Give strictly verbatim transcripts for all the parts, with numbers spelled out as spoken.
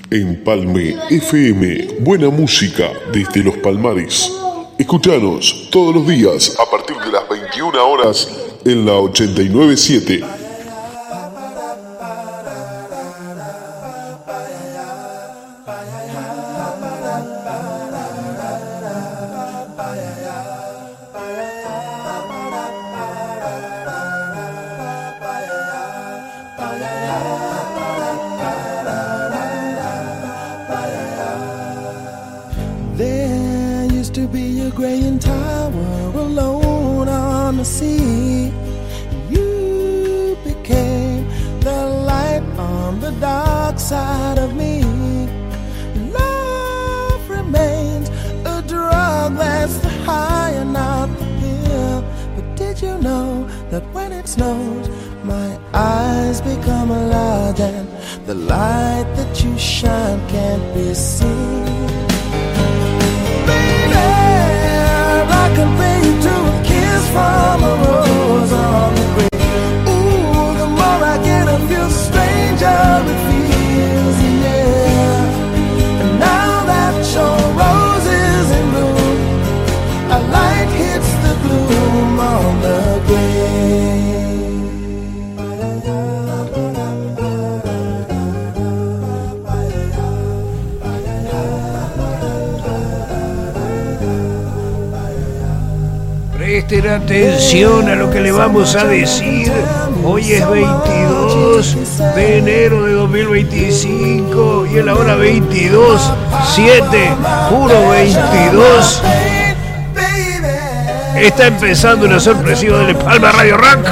Empalme F M, buena música desde los Palmares. Escuchanos todos los días a partir de las veintiuna horas en la ochenta y nueve punto siete. Presten atención a lo que le vamos a decir. Hoy es veintidós de enero de dos mil veinticinco y es la hora veintidós siete, puro veintidós. Está empezando una sorpresiva del Empalme Radio Rock.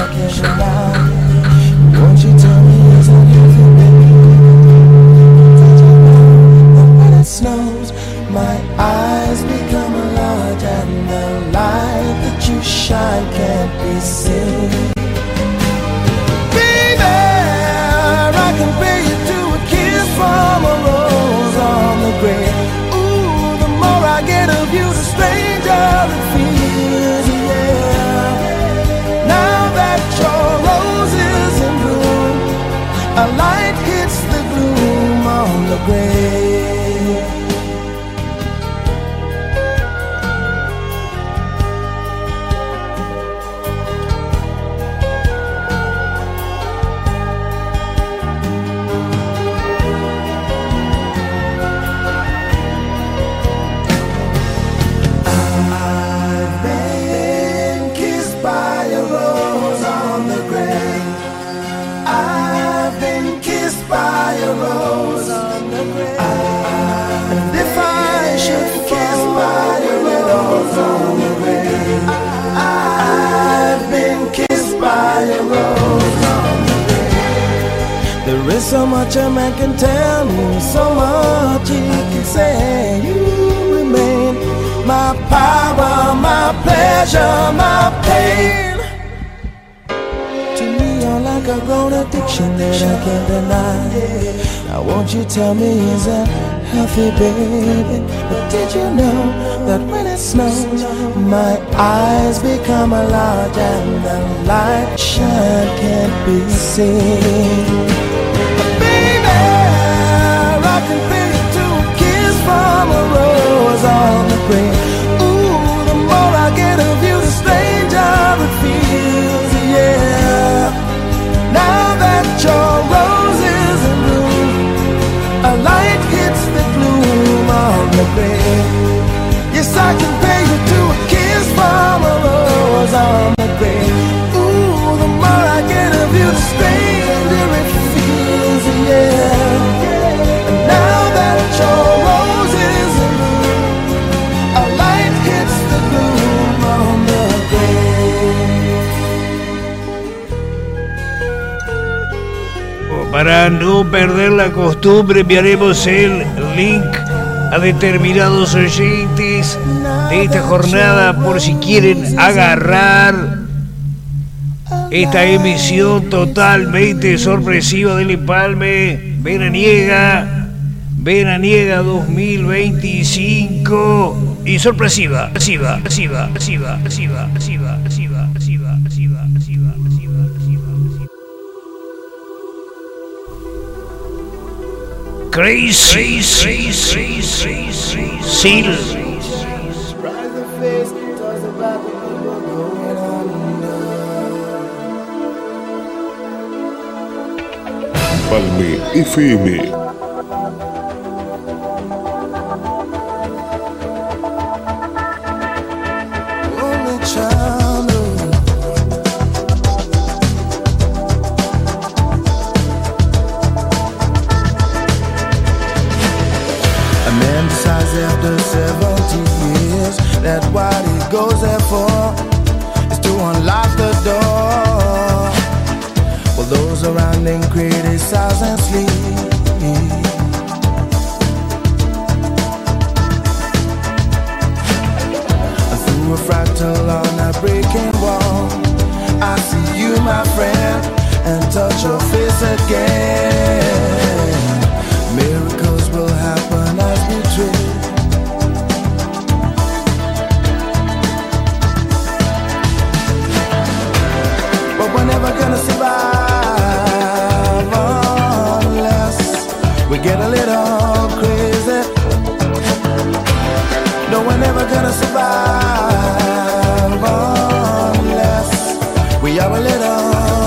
Shine can't be seen. Baby, I can pay you to a kiss from a rose on the grave. Ooh, the more I get of you, the stranger it feels, yeah. Now that your rose is in bloom, a light hits the gloom on the grave. There is so much a man can tell me, so much he can say. You remain my power, my pleasure, my pain. To me you're like a grown addiction that I can't deny. Now won't you tell me, is that healthy, baby? But did you know that when it snows, my eyes become large and the light shine can't be seen? From a rose on the grave. Ooh, the more I get of you, the stranger it feels, yeah. Now that your rose is in bloom, a light hits the gloom on the grave. Yes, I can pay you to a kiss from a rose on the grave. Ooh, the more I get of you, the stranger it feels, yeah. And now that your rose is in bloom, a light hits the gloom on the grave. Para no perder la costumbre, enviaremos el link a determinados oyentes de esta jornada por si quieren agarrar esta emisión totalmente sorpresiva del Empalme veraniega, veraniega dos mil veinticinco y sorpresiva, sorpresiva, sorpresiva, sorpresiva, sorpresiva, sorpresiva, sorpresiva, sorpresiva, sorpresiva, sorpresiva, sorpresiva. Crazy, Crazy, Seal. Palme F M. After seventy years, that what he goes there for is to unlock the door. Well, those around him criticize and sleep. Through a fractal on a breaking wall, I see you, my friend, and touch your face again. Miracles will happen as we dream. We're never gonna survive unless we get a little crazy. No, we're never gonna survive unless we are a little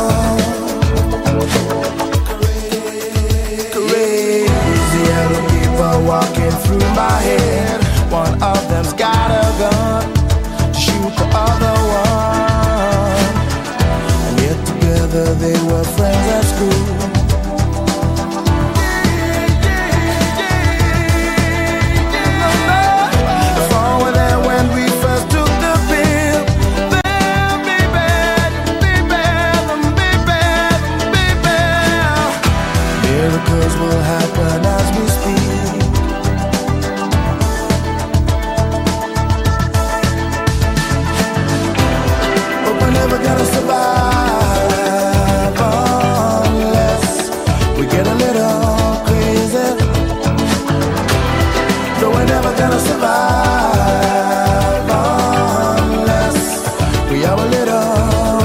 crazy. Other people walking through my head. One of them's got a gun to shoot the other one. They were friends at school. Forward there when we first took the pill. Then be bad, be bad, be bad, be bad. Miracles will happen as we speak. But we're never gonna survive. Get a little crazy. No, we're never gonna survive unless we are a little.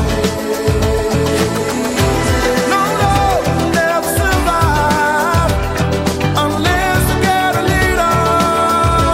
No, no, we'll never survive unless we get a little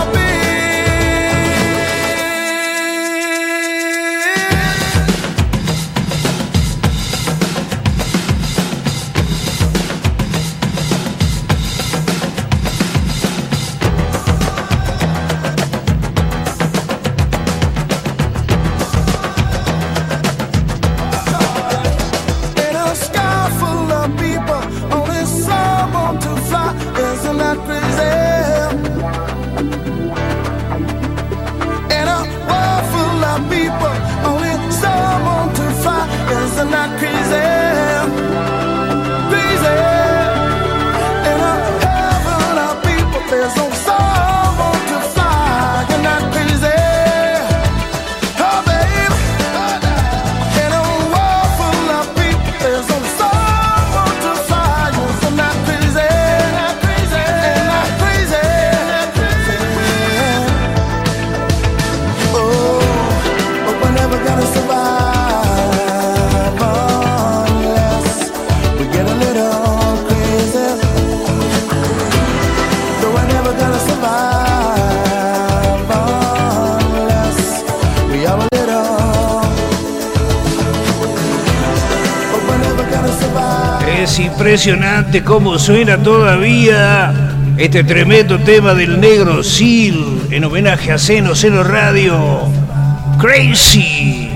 Es impresionante cómo suena todavía este tremendo tema del negro Seal en homenaje a Seno Cero Radio. Crazy.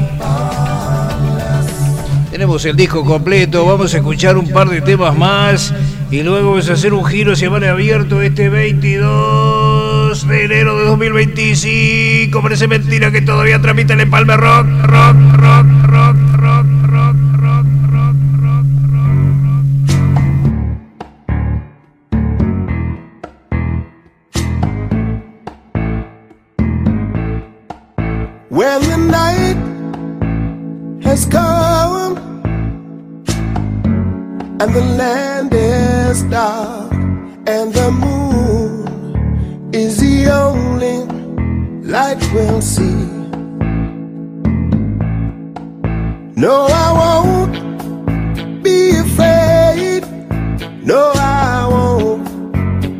Tenemos el disco completo, vamos a escuchar un par de temas más y luego vamos a hacer un giro hacia Mar Abierto este veintidós de enero de dos mil veinticinco. Parece mentira que todavía transmiten en Palme Rock, rock, rock, rock, rock, rock, rock, rock, rock, rock. When the night has come and the land is dark and the moon is the only light we'll see. No, I won't be afraid. No, I won't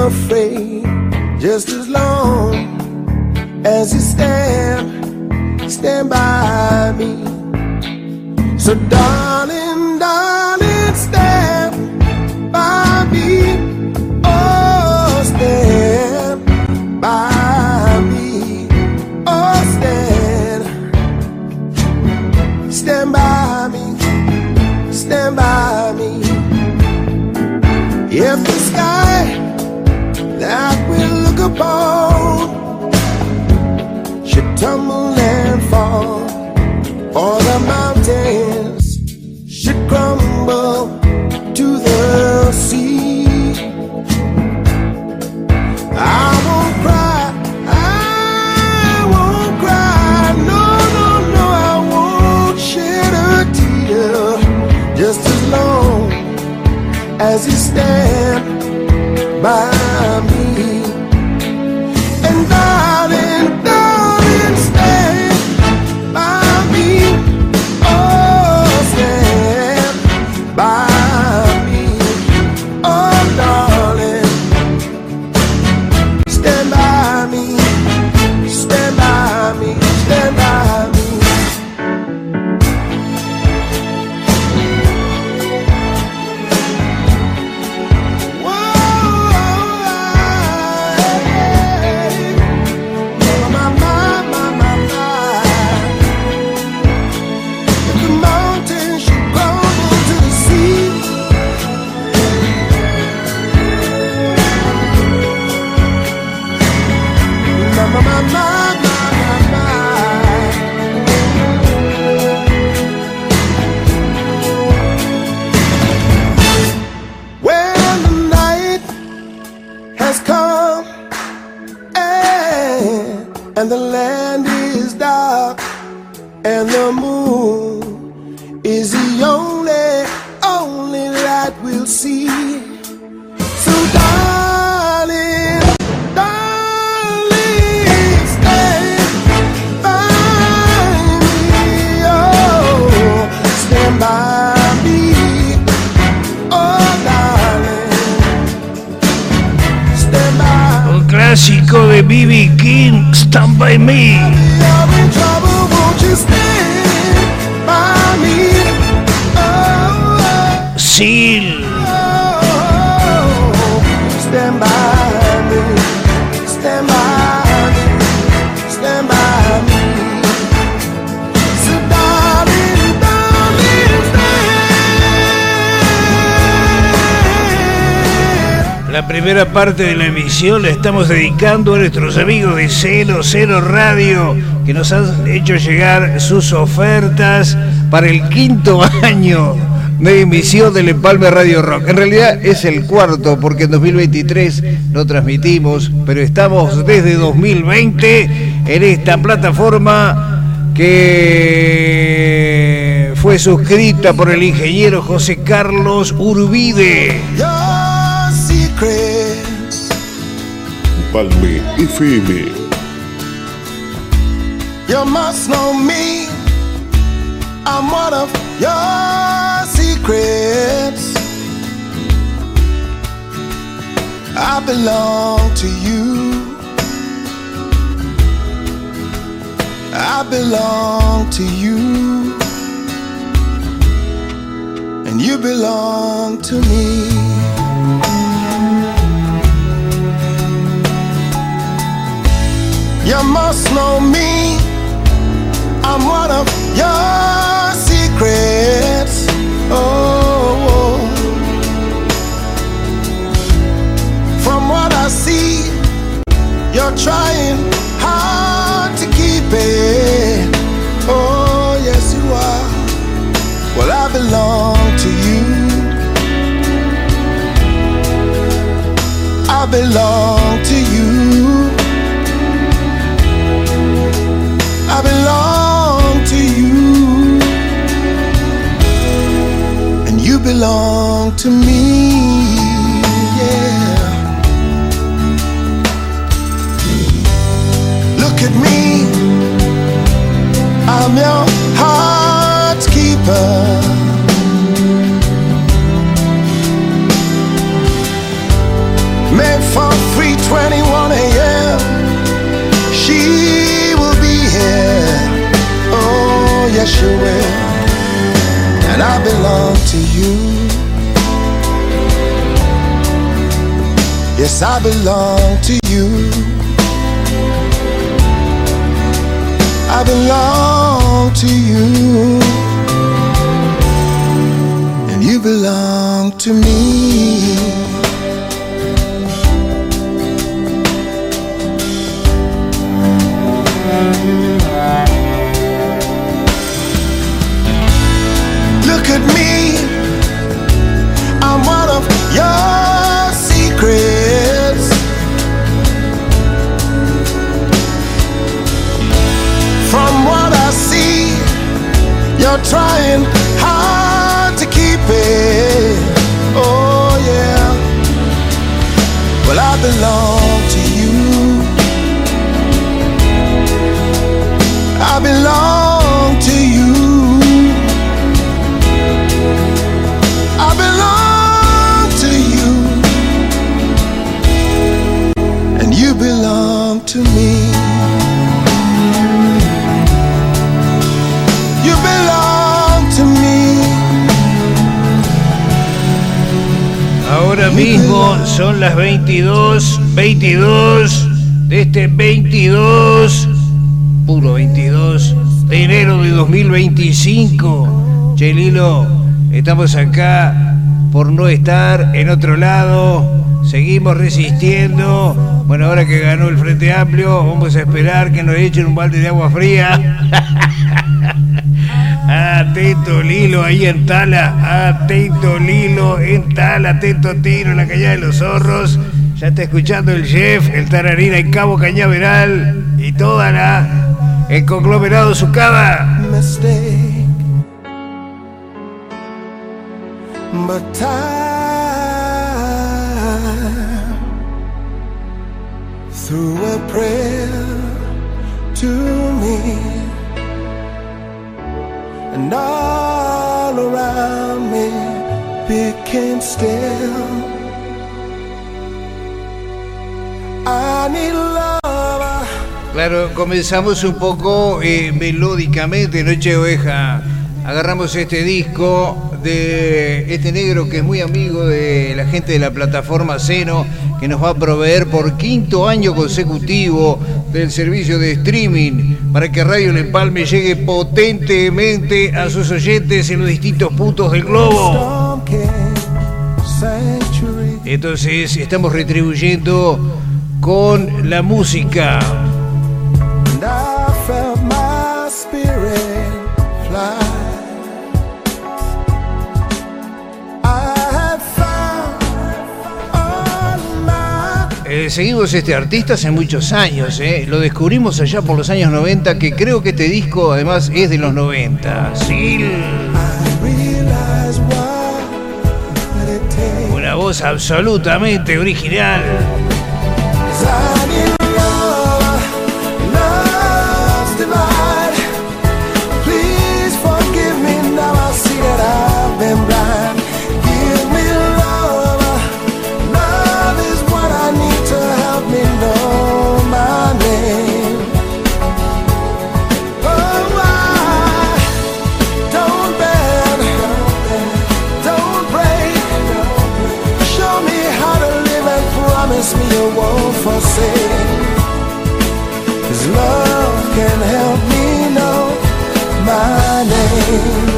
afraid, just as long as you stand, stand by me. So darling, darling, stand by me. Oh, stand by me. Oh, stand, stand by me, stand by me. If the sky that we look upon should tumble and fall, or the mountains should crumble to the sea, I won't cry, I won't cry, no, no, no, I won't shed a tear, just as long as you stand by me. And darling, darling, stand by me. Oh, stand by me. Oh, darling, stand by me. Stand by me. Stand by me. And the land is dark, and the moon is the only, only light we'll see. So darling, darling, stand by me, oh, stand by me, oh, darling, stand by. Un clásico de B B King, Stand By Me. Seal. Stand by me, stand by me, stand by me. So darling, darling, stand. La primera parte de la emisión la estamos dedicando a nuestros amigos de Cero Cero Radio, que nos han hecho llegar sus ofertas para el quinto año de emisión del Empalme Radio Rock. En realidad es el cuarto, porque en dos mil veintitrés no transmitimos, pero estamos desde dos mil veinte en esta plataforma que fue suscrita por el ingeniero José Carlos Urbide. Empalme F M. You must know me. I'm one of your secrets. I belong to you. I belong to you. And you belong to me. You must know me. I'm one of your secrets. Oh, from what I see, you're trying hard to keep it. Oh, yes, you are. Well, I belong to you. I belong to you. I belong to you, and you belong to me, yeah. Look at me, I'm your heart's keeper. Made for Yes, I belong to you. I belong to you. And you belong to me. Look at me, I'm one of your secrets. From what I see, you're trying hard to keep it. Oh yeah. Well, I belong to you. I belong to you. I belong to you, and you belong to me. You belong to me. Ahora mismo son las veintidós, veintidós de este veintidós, puro veintidós de enero de dos mil veinticinco. Che, Lilo, estamos acá por no estar en otro lado, seguimos resistiendo. Bueno, ahora que ganó el Frente Amplio, vamos a esperar que nos echen un balde de agua fría. Atento Lilo ahí en Tala, atento Lilo en Tala, atento Tino en la Cañada de los Zorros. Ya está escuchando el chef, el Tararín en Cabo Cañaveral y toda la, el conglomerado Sucada. But time threw a prayer to me, and all around me became still. I need love. Claro, comenzamos un poco eh, melódicamente, Noche de Oveja. Agarramos este disco de este negro que es muy amigo de la gente de la plataforma Seno, que nos va a proveer por quinto año consecutivo del servicio de streaming para que Radio El Empalme llegue potentemente a sus oyentes en los distintos puntos del globo. Entonces estamos retribuyendo con la música. Eh, seguimos este artista hace muchos años, eh. Lo descubrimos allá por los años noventa, que creo que este disco además es de los noventa. Sí. Una voz absolutamente original. His love can help me know my name.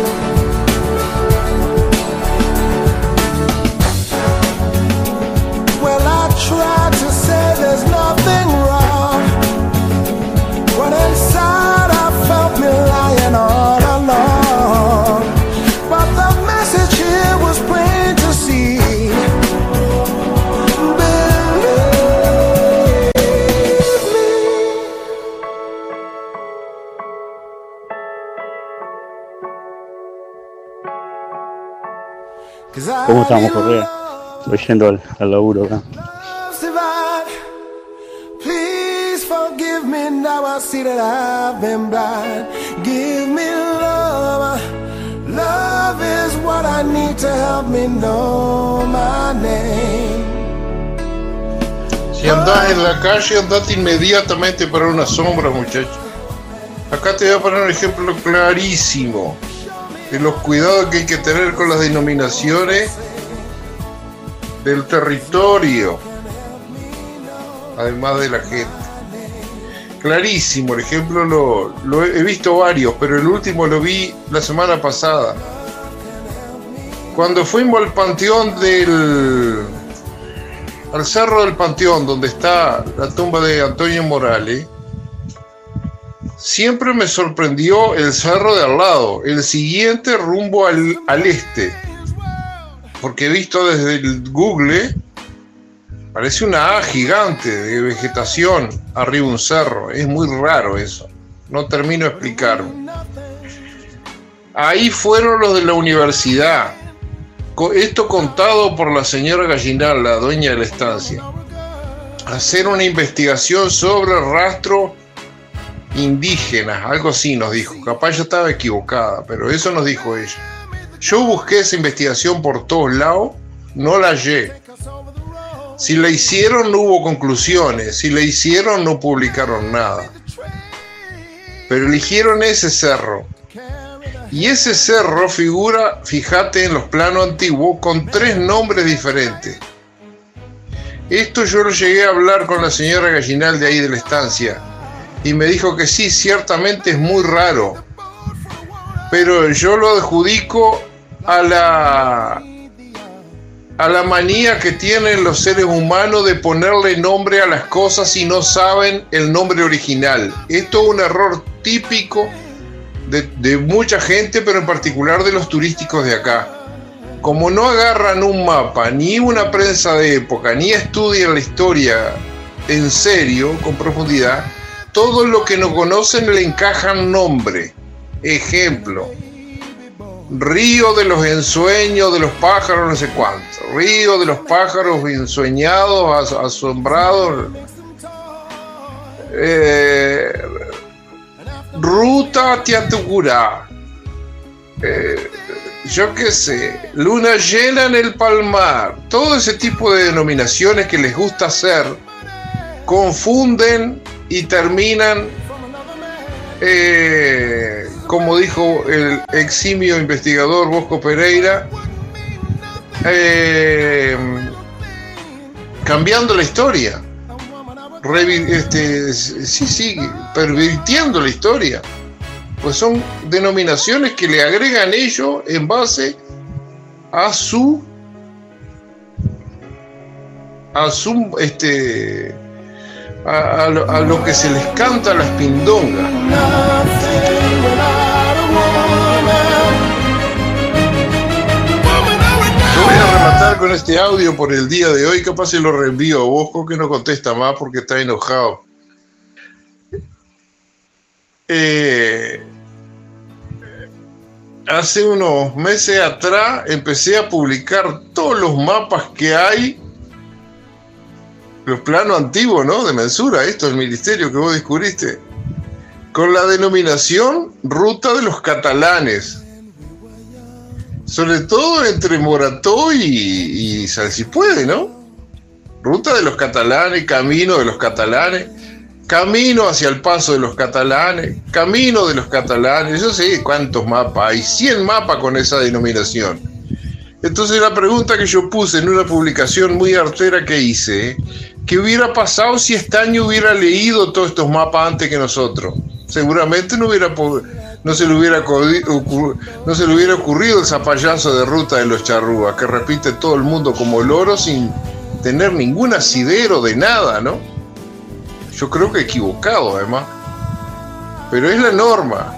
Well, I tried to say there's nothing wrong, when inside I felt me lying all alone. But the message here was plain to see. ¿Cómo estamos, Correa? Estoy yendo al, al laburo acá. Please forgive me, now I see that I've been blind. Give me love. Love is what I need to help me know my name. Si andás en la calle, andate inmediatamente para una sombra, muchacho. Acá te voy a poner un ejemplo clarísimo de los cuidados que hay que tener con las denominaciones del territorio. además de la gente. Clarísimo, por ejemplo, lo, lo he visto varios, pero el último lo vi la semana pasada. Cuando fuimos al panteón del... al cerro del Panteón, donde está la tumba de Antonio Morales, siempre me sorprendió el cerro de al lado, el siguiente rumbo al, al este, porque he visto desde el Google, parece una A gigante de vegetación arriba de un cerro. Es muy raro eso, no termino de explicarme. Ahí fueron los de la universidad, esto contado por la señora Gallinal, la dueña de la estancia, hacer una investigación sobre el rastro indígenas, algo así nos dijo. Capaz yo estaba equivocada, pero eso nos dijo ella. Yo busqué esa investigación por todos lados, no la hallé. Si la hicieron no hubo conclusiones, si la hicieron no publicaron nada. Pero eligieron ese cerro. Y ese cerro figura, fíjate, en los planos antiguos con tres nombres diferentes. Esto yo lo llegué a hablar con la señora Gallinal de ahí de la estancia y me dijo que sí, ciertamente es muy raro, pero yo lo adjudico a la a la manía que tienen los seres humanos de ponerle nombre a las cosas si no saben el nombre original. Esto es un error típico de, de mucha gente, pero en particular de los turísticos de acá. Como no agarran un mapa, ni una prensa de época, ni estudian la historia en serio, con profundidad, todo lo que no conocen le encajan nombre. Ejemplo, río de los ensueños de los pájaros, no sé cuánto. Río de los pájaros ensueñados, asombrados. Eh, ruta Tiatucurá. Eh, yo qué sé, luna llena en el Palmar. Todo ese tipo de denominaciones que les gusta hacer confunden y terminan, eh, como dijo el eximio investigador Bosco Pereira, eh, cambiando la historia, revi- este, sí, sí, pervirtiendo la historia. Pues son denominaciones que le agregan ellos en base a su a su este a, a, lo, a lo que se les canta a las pindongas. Yo voy a rematar con este audio por el día de hoy, capaz se lo reenvío a Bosco, que no contesta más porque está enojado. Eh, hace unos meses atrás empecé a publicar todos los mapas que hay, los planos antiguos, ¿no? De mensura, esto es el ministerio que vos descubriste, con la denominación Ruta de los Catalanes, sobre todo entre Morató y, y Salsipuede, ¿no? Ruta de los Catalanes, Camino de los Catalanes, Camino hacia el Paso de los Catalanes, Camino de los Catalanes. Yo sé cuántos mapas hay, cien mapas con esa denominación. Entonces la pregunta que yo puse en una publicación muy artera que hice, ¿qué hubiera pasado si este año hubiera leído todos estos mapas antes que nosotros? Seguramente no hubiera no se le hubiera ocurrido, no se le hubiera ocurrido el zapallazo de Ruta de los Charrúas, que repite todo el mundo como loro sin tener ningún asidero de nada, ¿no? Yo creo que equivocado, además. Pero es la norma.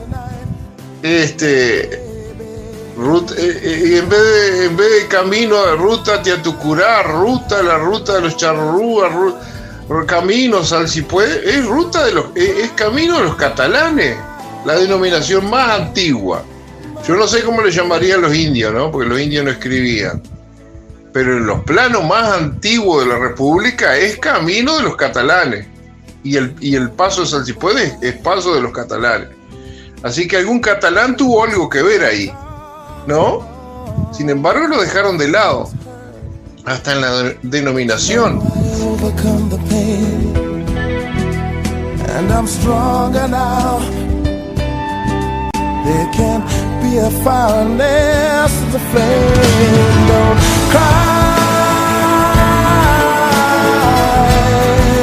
Este... Ruta, eh, eh, en, vez de, en vez de camino a Ruta Tiatucurá, ruta, la ruta de los Charrúas, ru, camino Salsipuede, es ruta de los, es, es camino de los catalanes, la denominación más antigua. Yo no sé cómo le llamarían los indios, ¿no? Porque los indios no escribían. Pero en los planos más antiguos de la República es camino de los catalanes. Y el, y el paso de Salsipuede es, es paso de los catalanes. Así que algún catalán tuvo algo que ver ahí, ¿no? Sin embargo lo dejaron de lado, hasta en la de- denominación. And I'm stronger now. There can't be a fire unless it's a flame. Don't cry.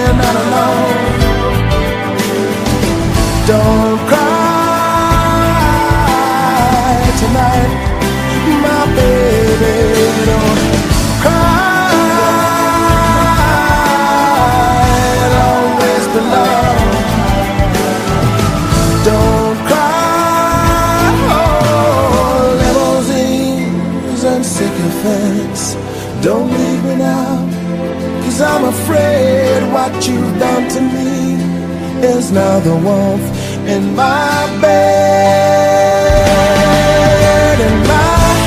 Don't leave me now, 'cause I'm afraid what you've done to me is now the warmth in my bed, in my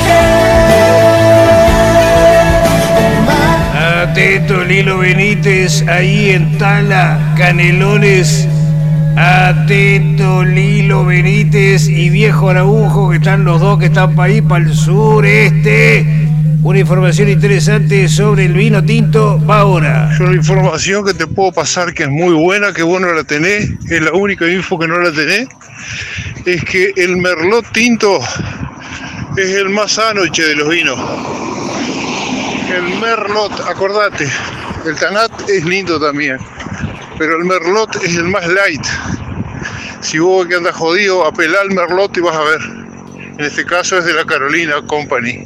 head, in my... Atento, Lilo Benítez, ahí en Tala, Canelones. Atento, Lilo Benítez y Viejo Araujo, que están los dos que están para ahí, para el sureste. Una información interesante sobre el vino tinto va ahora. Yo la información que te puedo pasar, que es muy buena, que vos no la tenés, es la única info que no la tenés, es que el Merlot tinto es el más sano, che, de los vinos. El Merlot, acordate, el Tanat es lindo también, pero el Merlot es el más light. Si vos que andas jodido, apelá al Merlot y vas a ver. En este caso es de la Carolina Company.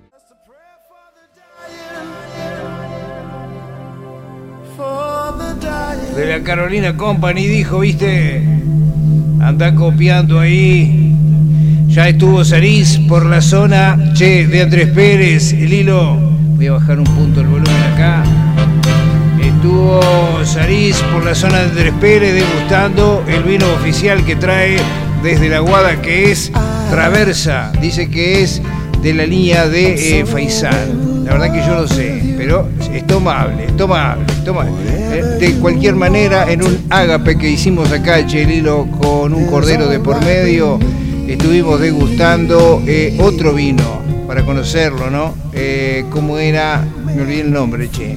De la Carolina Company dijo, viste, anda copiando ahí. Ya estuvo Sarís por la zona, che, de Andrés Pérez, el hilo. Voy a bajar un punto el volumen acá. Estuvo Sarís por la zona de Andrés Pérez degustando el vino oficial que trae desde la Guada, que es Traversa. Dice que es de la línea de eh, Faisán. La verdad que yo no sé, pero es tomable, es tomable, es tomable. De cualquier manera, en un ágape que hicimos acá, Chelilo, con un cordero de por medio, estuvimos degustando eh, otro vino, para conocerlo, ¿no? Eh, ¿Cómo era? Me olvidé el nombre, che.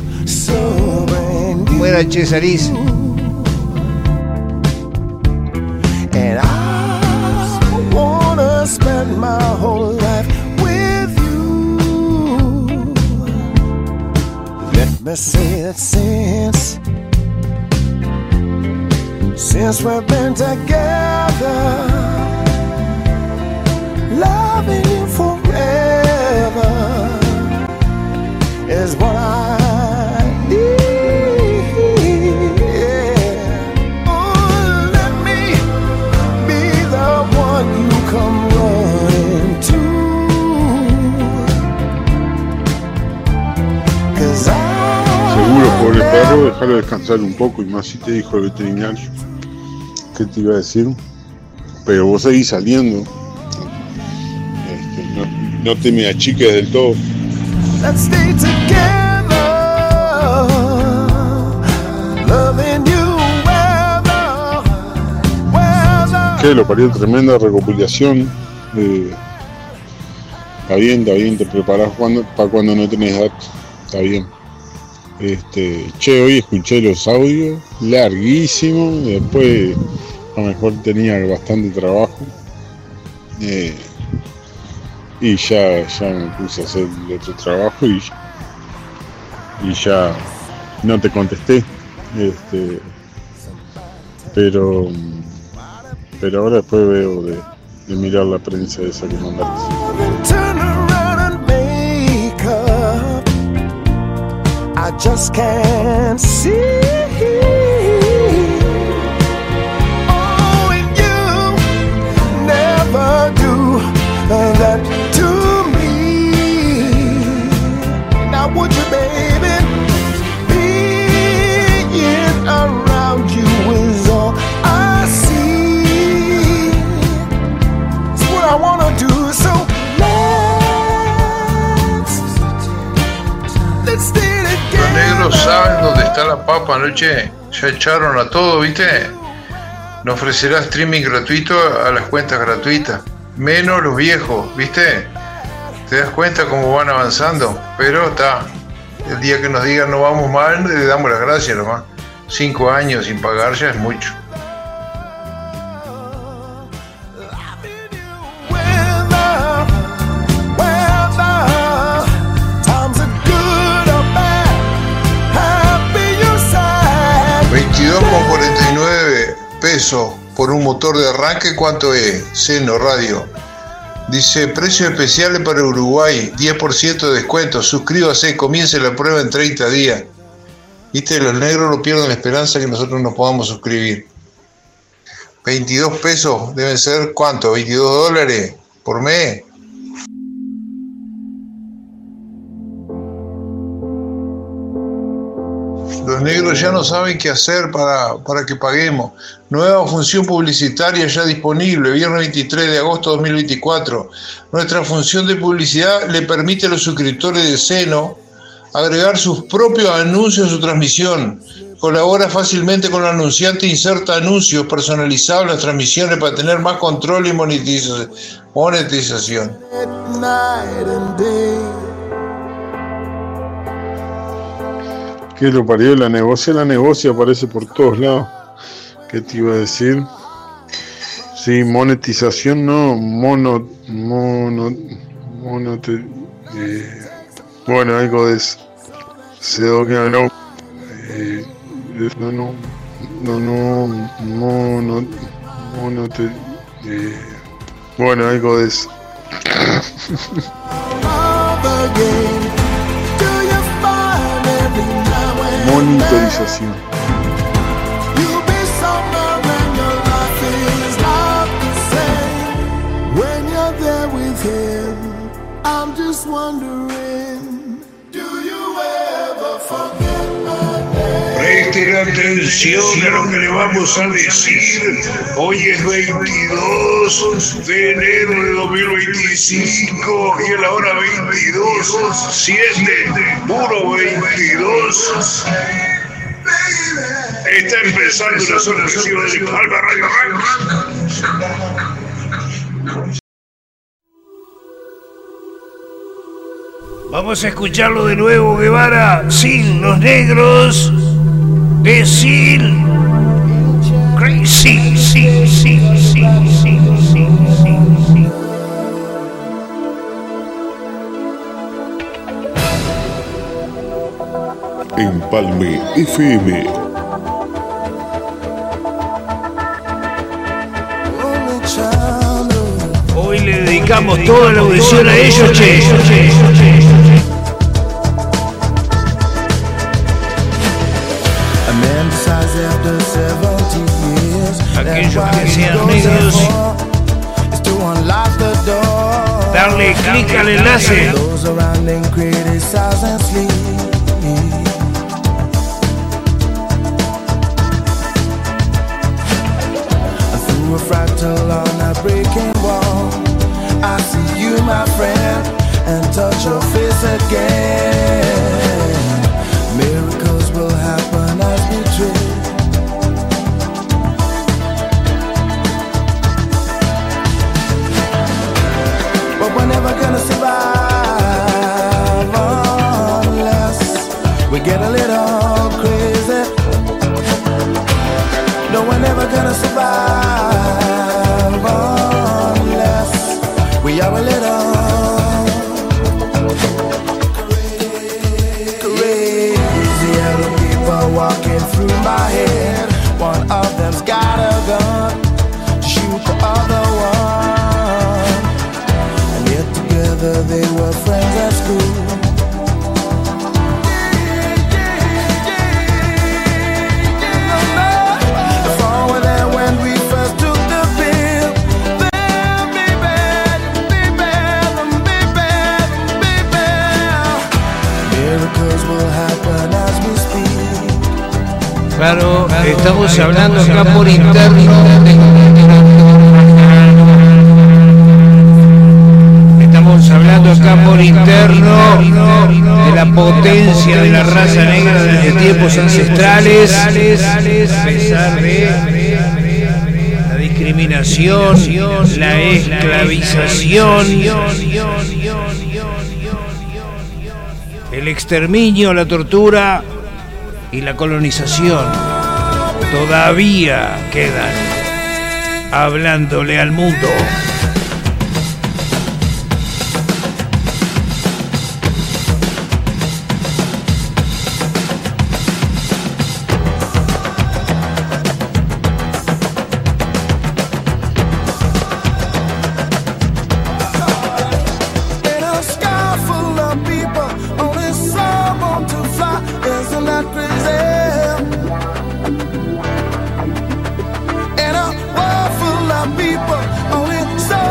¿Cómo era, che, Sarís? And I wanna spend my whole life with you. Let me say that since Since we've been together, loving you forever is what I need. Oh, let me be the one you come running to, 'cause I... Seguro, pobre perro, déjalo descansar un poco, y más si te dijo el veterinario. ¿Qué te iba a decir? Pero vos seguís saliendo. Este, no, no te me achiques del todo. Let's stay together, loving you weather, weather. Que lo parió, tremenda recopilación. Eh, está bien, está bien, te preparás cuando, para cuando no tenés datos. Está bien. Este, che, hoy escuché los audios larguísimos. Después a lo mejor tenía bastante trabajo. Eh, y ya, ya me puse a hacer el otro trabajo y, y ya no te contesté. Este, pero pero ahora después veo de, de mirar la prensa esa que mandaste. Turn around and make up. I just can't see. Oh, and you never do that to me. Now would you, baby? Being around you is all I see. It's what I wanna do, so let's let's stay together. Los negros saben dónde está la papa, anoche ya echaron a todo, ¿viste? No ofrecerá streaming gratuito a las cuentas gratuitas, menos los viejos, ¿viste? ¿Te das cuenta cómo van avanzando? Pero está, el día que nos digan no vamos mal, le damos las gracias nomás. Cinco años sin pagar ya es mucho. veintidós con cuarenta y nueve pesos por un motor de arranque. ¿Cuánto es? Seno Radio. Dice, precios especiales para Uruguay, diez por ciento de descuento. Suscríbase, comience la prueba en treinta días. Viste, los negros no pierden la esperanza que nosotros nos podamos suscribir. veintidós pesos, deben ser, ¿cuánto? veintidós dólares por mes. los negros ya no saben qué hacer para, para que paguemos. Nueva función publicitaria ya disponible, viernes veintitrés de agosto de dos mil veinticuatro. Nuestra función de publicidad le permite a los suscriptores de Seno agregar sus propios anuncios a su transmisión. Colabora fácilmente con el anunciante, inserta anuncios personalizados en las transmisiones para tener más control y monetiza- monetización. ¿Qué lo parió? La negocia, la negocia aparece por todos lados. ¿Qué te iba a decir? Sí, monetización no, mono, mono, mono, te, eh, bueno, algo de eso. Se do que no, eh, no, no, no, no, mono, mono, te, eh, bueno, algo de eso. Monitorización. Presten atención a lo que le vamos a decir. Hoy es veintidós de enero de dos mil veinticinco y a la hora veintidós siete, puro veintidós. Está empezando una zona exclusiva de Palma Radio Rock. Vamos a escucharlo de nuevo, Guevara, sin los negros de Seal. Crazy, sí, sí, sí, sí, sí, sí. Empalme F M. Hoy le dedicamos toda la audición a ellos, che. Aquellos que sean negros, darle clic al enlace. A fractal on a breaking wall. I see you, my friend, and touch your face again. Miracles will happen as we dream. But we're never gonna survive unless we get a little crazy. No, we're never gonna survive unless we are a little crazy. Yellow people walking through my head. One of them's got a gun to shoot the other one. And yet together they were friends at school. Claro, estamos hablando acá por interno. Estamos hablando acá por interno de la potencia de la raza negra desde tiempos ancestrales, a pesar de la discriminación, la esclavización, el exterminio, la tortura y la colonización. Todavía quedan hablándole al mundo. People, only so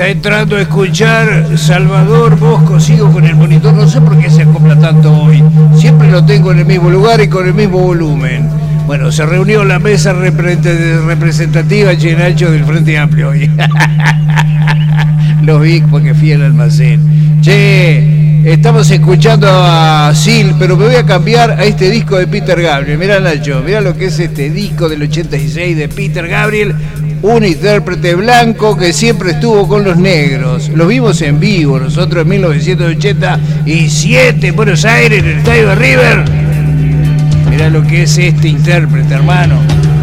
Está entrando a escuchar Salvador Bosco. Sigo con el monitor, no sé por qué se acopla tanto hoy. Siempre lo tengo en el mismo lugar y con el mismo volumen. Bueno, se reunió la mesa representativa Chenacho del Frente Amplio hoy. Lo vi porque fui al almacén. Che, estamos escuchando a Sil, pero me voy a cambiar a este disco de Peter Gabriel. Mirá, Nacho, mirá lo que es este disco del ochenta y seis de Peter Gabriel. Un intérprete blanco que siempre estuvo con los negros. Lo vimos en vivo nosotros en mil novecientos ochenta y siete en Buenos Aires, en el estadio de River. Mirá lo que es este intérprete, hermano.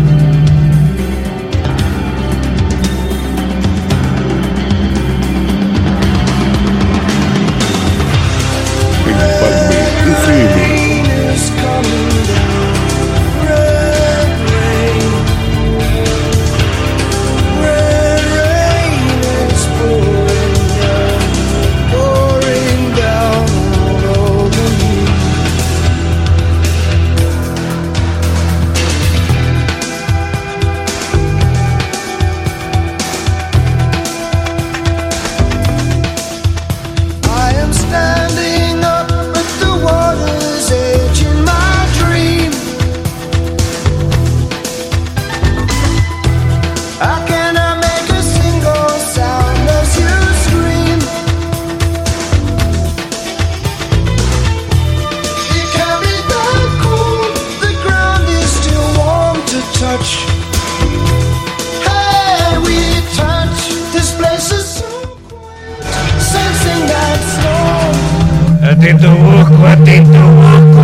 Atento Bosco, atento Bosco.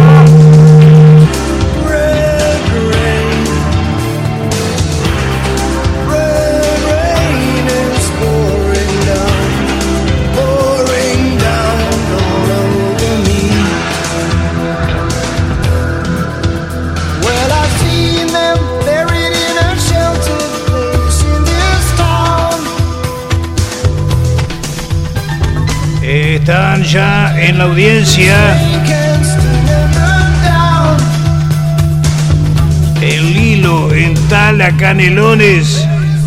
Están ya en la audiencia el Hilo en Tala, Canelones.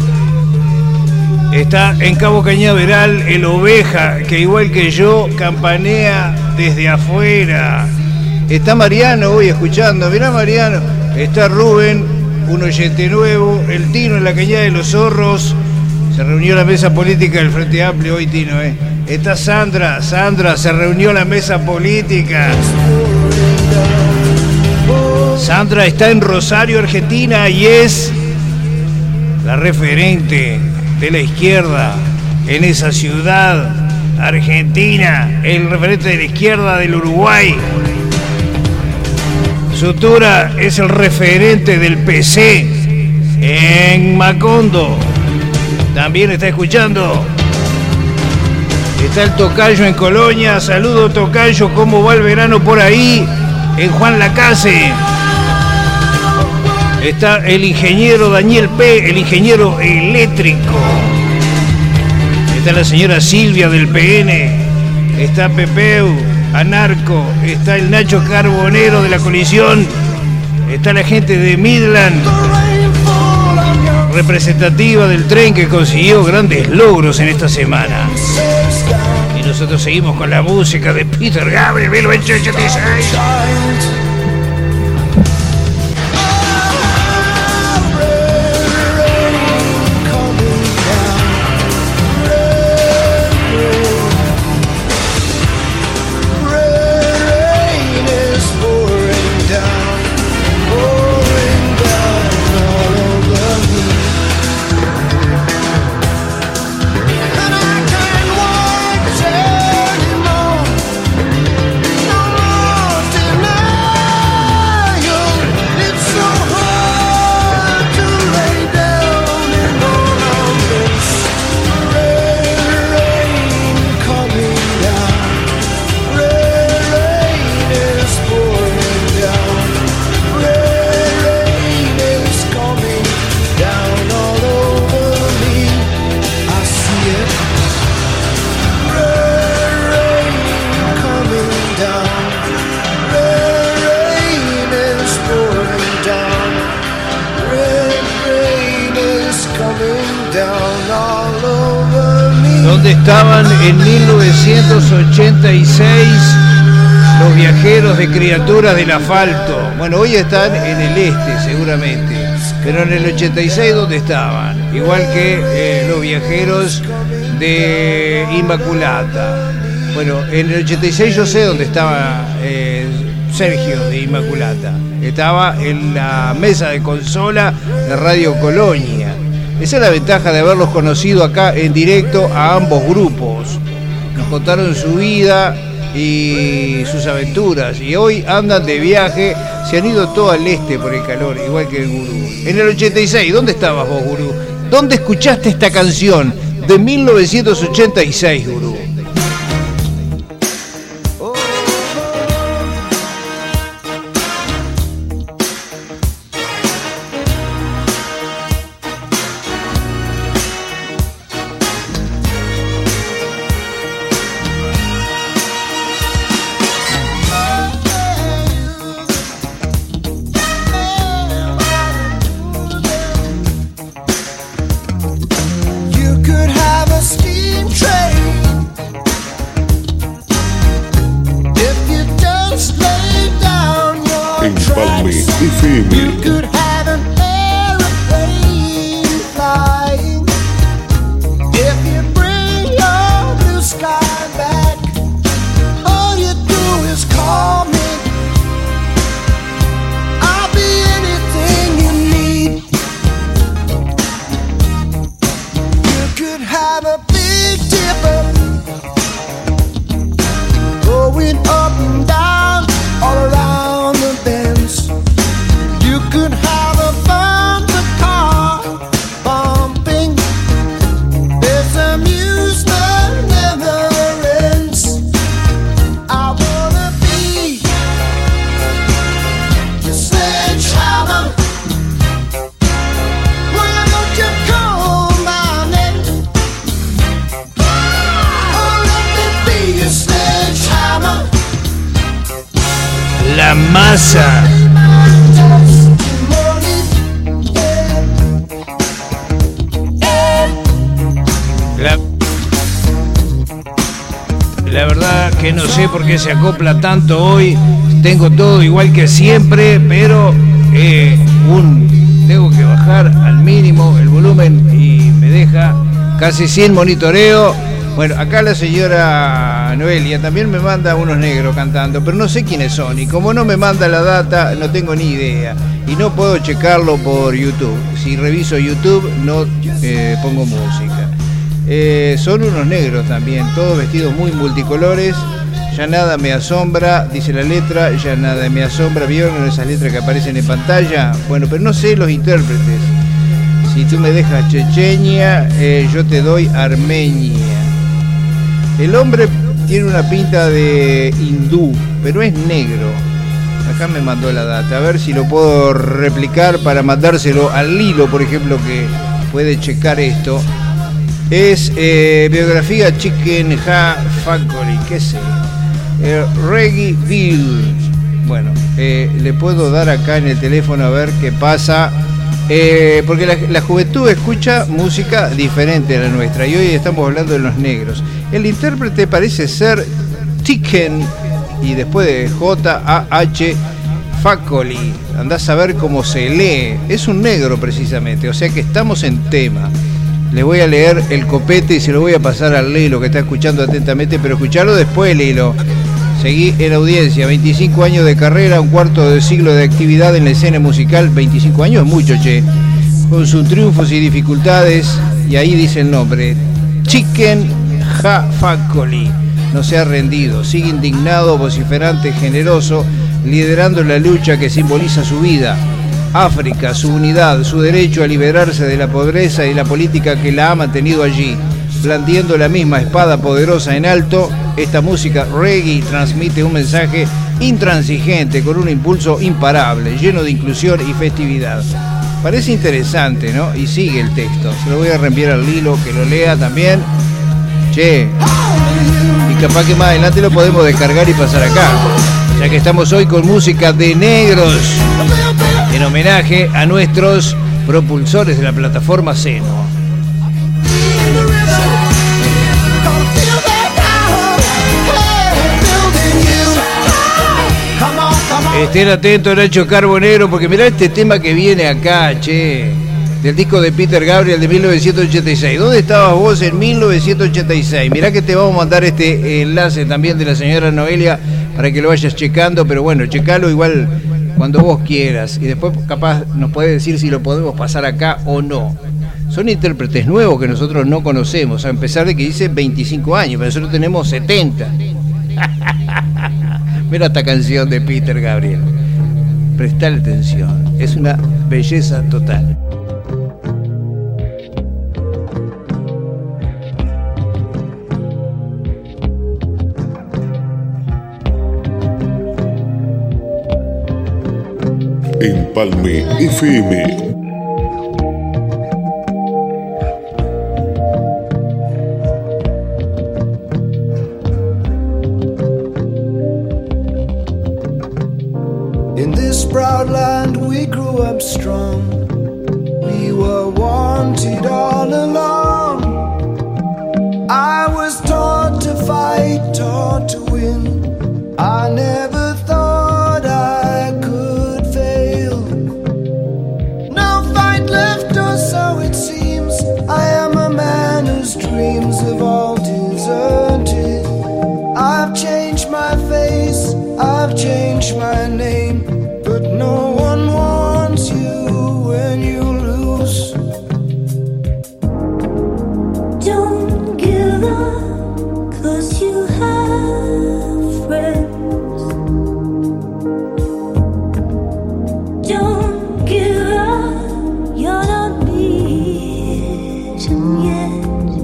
Está en Cabo Cañaveral el Oveja, que igual que yo campanea desde afuera. Está Mariano hoy escuchando, mirá Mariano. Está Rubén, un oyente nuevo. El Tino en la Cañada de los Zorros. Se reunió la mesa política del Frente Amplio hoy, Tino, eh. Está Sandra, Sandra, se reunió la mesa política. Sandra está en Rosario, Argentina, y es la referente de la izquierda en esa ciudad argentina, el referente de la izquierda del Uruguay. Sutura es el referente del P C en Macondo. También está escuchando. Está el Tocayo en Colonia. Saludo, Tocayo, ¿cómo va el verano por ahí? En Juan Lacase. Está el ingeniero Daniel P., el ingeniero eléctrico. Está la señora Silvia del P N. Está Pepeu, Anarco. Está el Nacho Carbonero de la Colisión. Está la gente de Midland, representativa del tren, que consiguió grandes logros en esta semana. Y nosotros seguimos con la música de Peter Gabriel, mil novecientos ochenta y seis. ¿Dónde estaban en mil novecientos ochenta y seis los viajeros de Criaturas del Asfalto? Bueno, hoy están en el este seguramente, pero en el ochenta y seis ¿dónde estaban? Igual que eh, los viajeros de Inmaculata. Bueno, en el ochenta y seis yo sé dónde estaba eh, Sergio de Inmaculata. Estaba en la mesa de consola de Radio Colonia. Esa es la ventaja de haberlos conocido acá en directo a ambos grupos. Nos contaron su vida y sus aventuras. Y hoy andan de viaje, se han ido todo al este por el calor, igual que el Gurú. En el ochenta y seis, ¿dónde estabas vos, Gurú? ¿Dónde escuchaste esta canción de mil novecientos ochenta y seis, Gurú? La masa. La, la verdad que no sé por qué se acopla tanto hoy. Tengo todo igual que siempre, pero eh, un, tengo que bajar al mínimo el volumen y me deja casi sin monitoreo. Bueno, acá la señora Noelia también me manda unos negros cantando, pero no sé quiénes son. Y como no me manda la data, no tengo ni idea. Y no puedo checarlo por YouTube. Si reviso YouTube, no eh, pongo música. Eh, son unos negros también, todos vestidos muy multicolores. Ya nada me asombra, dice la letra, ya nada me asombra. ¿Vieron esas letras que aparecen en pantalla? Bueno, pero no sé los intérpretes. Si tú me dejas Chechenia, eh, yo te doy Armenia. El hombre tiene una pinta de hindú, pero es negro. Acá me mandó la data. A ver si lo puedo replicar para mandárselo al Lilo, por ejemplo, que puede checar esto. Es eh, biografía Chicken Ha Factory, qué sé. Eh, Reggae Bill. Bueno, eh, le puedo dar acá en el teléfono a ver qué pasa. Eh, porque la, la juventud escucha música diferente a la nuestra y hoy estamos hablando de los negros. El intérprete parece ser Chicken y después de J A H Factory. Andás a ver cómo se lee. Es un negro precisamente, o sea que estamos en tema. Le voy a leer el copete y se lo voy a pasar al Lilo que está escuchando atentamente, pero escucharlo después, Lilo. Seguí en audiencia, veinticinco años de carrera, un cuarto de siglo de actividad en la escena musical, veinticinco años es mucho, che, con sus triunfos y dificultades, y ahí dice el nombre, Chicken Ha Factory, no se ha rendido, sigue indignado, vociferante, generoso, liderando la lucha que simboliza su vida, África, su unidad, su derecho a liberarse de la pobreza y la política que la ha mantenido allí, blandiendo la misma espada poderosa en alto. Esta música reggae transmite un mensaje intransigente con un impulso imparable, lleno de inclusión y festividad. Parece interesante, ¿no? Y sigue el texto. Se lo voy a reenviar al Lilo, que lo lea también. Che, y capaz que más adelante lo podemos descargar y pasar acá, ya que estamos hoy con música de negros, en homenaje a nuestros propulsores de la plataforma Seno. Estén atentos, Nacho Carbonero, porque mirá este tema que viene acá, che, del disco de Peter Gabriel de mil novecientos ochenta y seis. ¿Dónde estabas vos en mil novecientos ochenta y seis? Mirá que te vamos a mandar este enlace también de la señora Noelia para que lo vayas checando, pero bueno, checalo igual cuando vos quieras. Y después capaz nos podés decir si lo podemos pasar acá o no. Son intérpretes nuevos que nosotros no conocemos, a pesar de que dice veinticinco años, pero nosotros tenemos setenta. Mira esta canción de Peter Gabriel. Prestale atención, es una belleza total. Empalme F M. In this proud land we grew up strong. We were wanted all along. I was taught to fight, taught to win. I never thought I could fail. No fight left, or so it seems. I am a man whose dreams have all deserted. I've changed my face, I've changed my name, but no one wants you when you lose. Don't give up, 'cause you have friends. Don't give up, you're not beaten yet.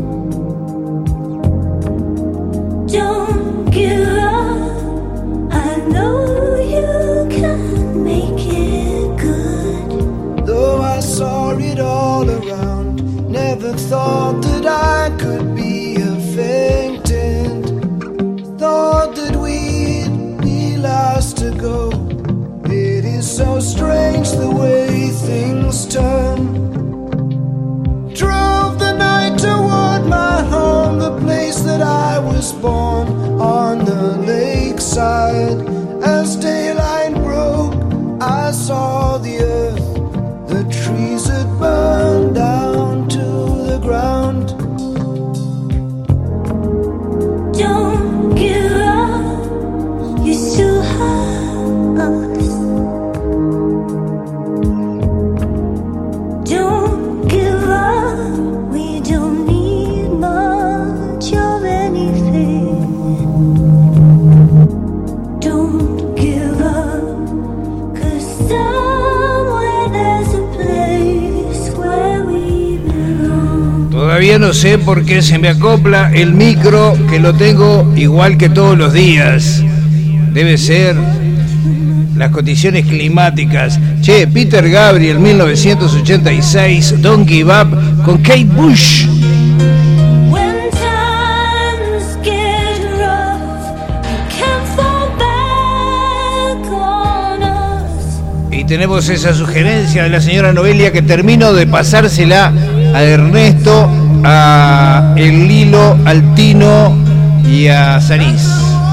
Don't give up, I know you can make it good. Though I saw it all around, never thought that I could be a faintant. Thought that we'd be last to go. It is so strange the way things turn. Drove the night toward my home, the place that I was born, on the lakeside. As daylight broke, I saw the earth, the trees had burned down to the ground. Don't give up, you still have us. Don't give up, we don't need much of anything. Don't give up, 'cause somewhere there's a place where we belong. Todavía no sé por qué se me acopla el micro, que lo tengo igual que todos los días. Debe ser las condiciones climáticas. Che, Peter Gabriel, mil novecientos ochenta y seis, Don't Give Up, con Kate Bush. When times get rough, you can't fall back on us. Y tenemos esa sugerencia de la señora Noelia, que termino de pasársela a Ernesto, a El Lilo, al Tino y a Sarís.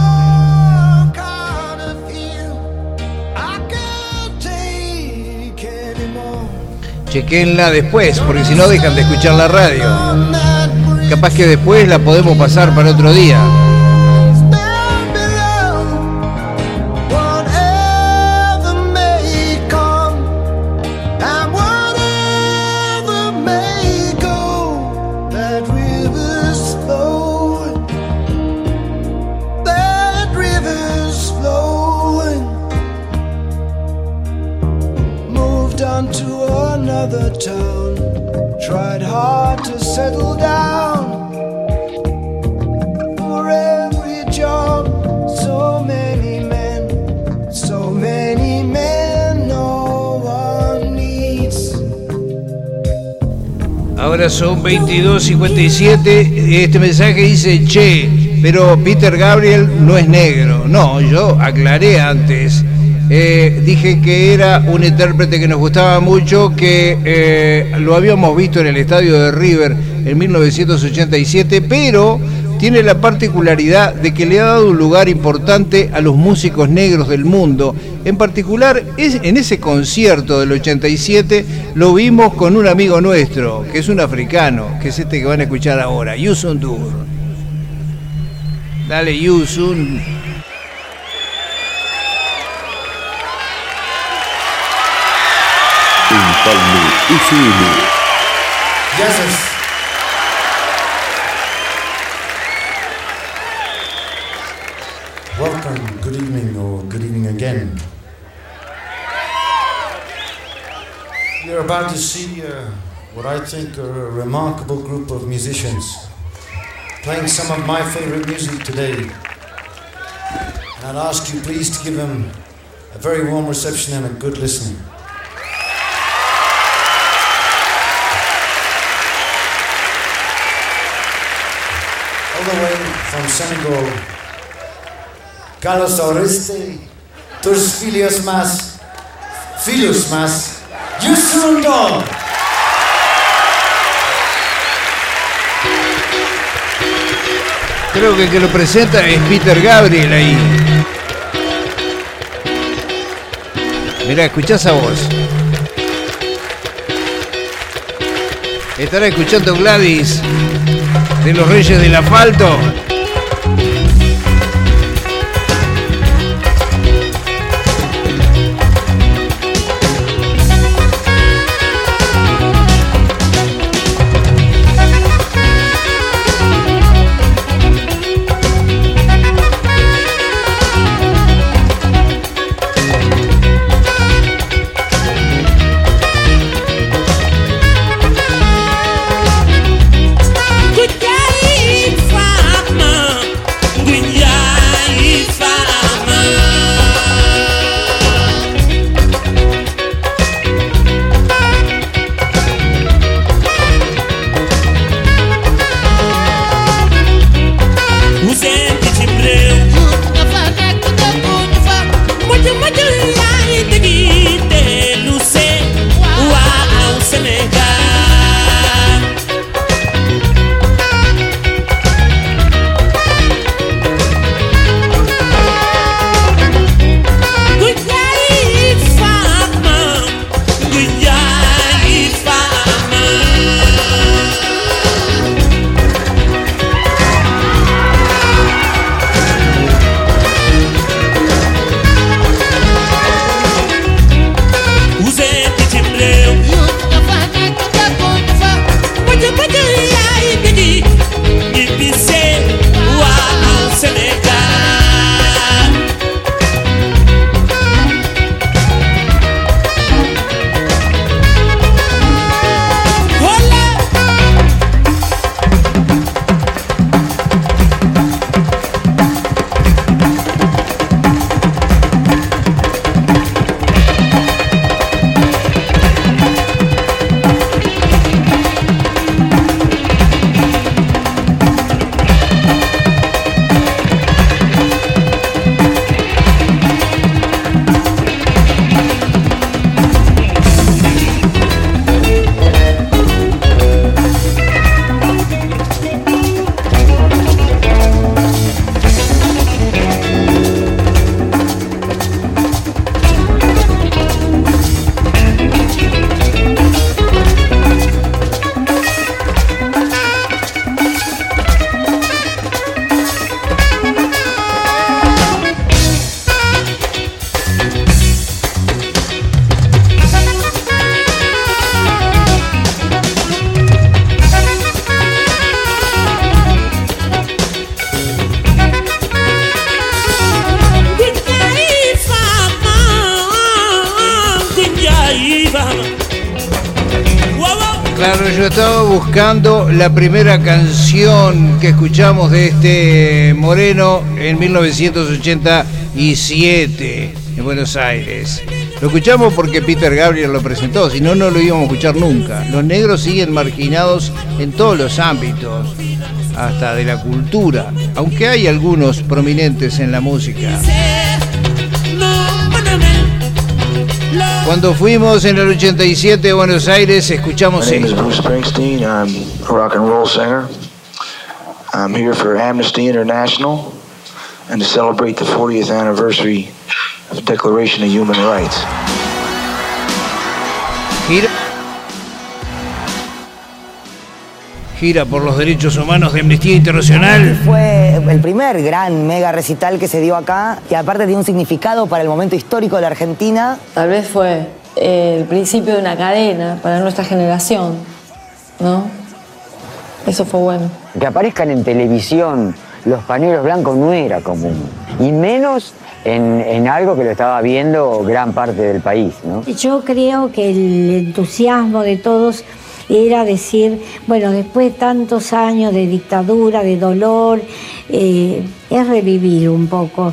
Chequenla después, porque si no dejan de escuchar la radio. Capaz que después la podemos pasar para otro día. Town, tried hard to settle down. For every job, so many men, so many men, no one needs. Ahora son veintidós cincuenta y siete. Este mensaje dice: che, pero Peter Gabriel no es negro. No, yo aclaré antes. Eh, dije que era un intérprete que nos gustaba mucho, que eh, lo habíamos visto en el estadio de River en mil novecientos ochenta y siete, pero tiene la particularidad de que le ha dado un lugar importante a los músicos negros del mundo. En particular, es, en ese concierto del ochenta y siete lo vimos con un amigo nuestro, que es un africano, que es este que van a escuchar ahora, Youssou N'Dour. Dale, Youssou. Empalme F M. Yes, welcome, good evening, or good evening again. You're about to see uh, what I think are a remarkable group of musicians playing some of my favorite music today. And I'd ask you please to give them a very warm reception and a good listening. All the way from Senegal, Carlos Oreste, tus filios más, filios más, Youssou N'Dour. Creo que el que lo presenta es Peter Gabriel ahí. Mirá, escuchá esa voz. Estará escuchando Gladys de los Reyes del Asfalto. Claro, yo estaba buscando la primera canción que escuchamos de este Moreno en mil novecientos ochenta y siete en Buenos Aires. Lo escuchamos porque Peter Gabriel lo presentó, si no, no lo íbamos a escuchar nunca. Los negros siguen marginados en todos los ámbitos, hasta de la cultura, aunque hay algunos prominentes en la música. Cuando fuimos en el ochenta y siete a Buenos Aires, escuchamos My name is esto. Bruce Springsteen. I'm a rock and roll singer. I'm here for Amnesty International and to celebrate the fortieth anniversary of the Declaration of Human Rights. Gira, gira por los derechos humanos de Amnistía Internacional. Fue el primer gran mega recital que se dio acá, y aparte tiene un significado para el momento histórico de la Argentina. Tal vez fue el principio de una cadena para nuestra generación, ¿no? Eso fue bueno. Que aparezcan en televisión los pañuelos blancos no era común, y menos en, en algo que lo estaba viendo gran parte del país, ¿no? Yo creo que el entusiasmo de todos era decir, bueno, después de tantos años de dictadura, de dolor, eh, es revivir un poco.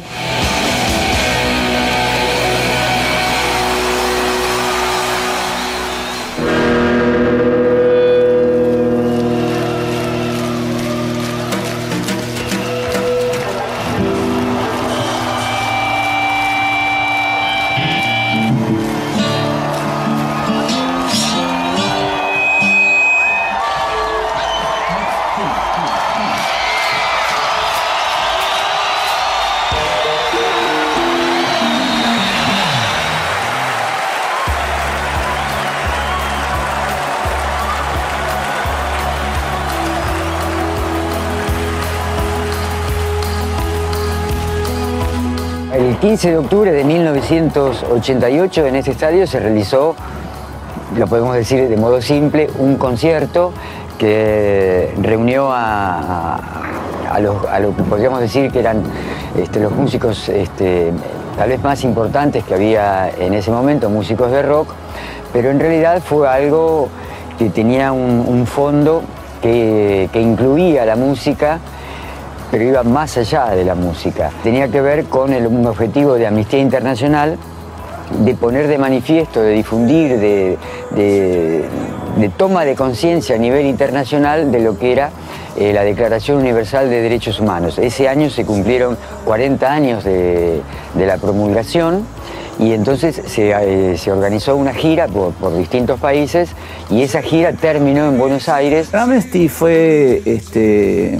El quince de octubre de mil novecientos ochenta y ocho en este estadio se realizó, lo podemos decir de modo simple, un concierto que reunió a, a, a, los, a lo que podríamos decir que eran este, los músicos este, tal vez más importantes que había en ese momento, músicos de rock, pero en realidad fue algo que tenía un, un fondo que, que incluía la música, pero iba más allá de la música. Tenía que ver con el, un objetivo de Amnistía Internacional, de poner de manifiesto, de difundir, de, de, de toma de conciencia a nivel internacional de lo que era eh, la Declaración Universal de Derechos Humanos. Ese año se cumplieron cuarenta años de, de la promulgación, y entonces se, eh, se organizó una gira por, por distintos países, y esa gira terminó en Buenos Aires. Amnesty fue este,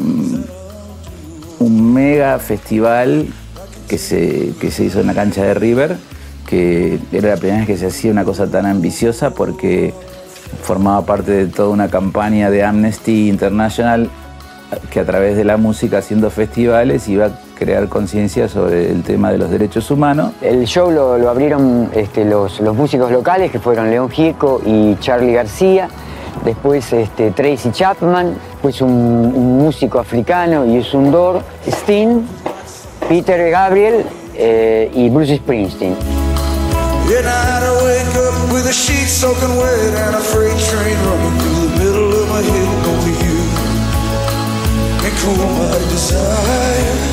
un mega festival que se, que se hizo en la cancha de River, que era la primera vez que se hacía una cosa tan ambiciosa porque formaba parte de toda una campaña de Amnesty International que a través de la música, haciendo festivales, iba a crear conciencia sobre el tema de los derechos humanos. El show lo, lo abrieron este, los, los músicos locales, que fueron León Gieco y Charly García, después este, Tracy Chapman, pues un, un músico africano, Youssou N'Dour, Sting, Peter Gabriel eh, y Bruce Springsteen. At night I wake up with a sheet soaking wet and a freight train running through the middle of my head. Only you can cool my desire.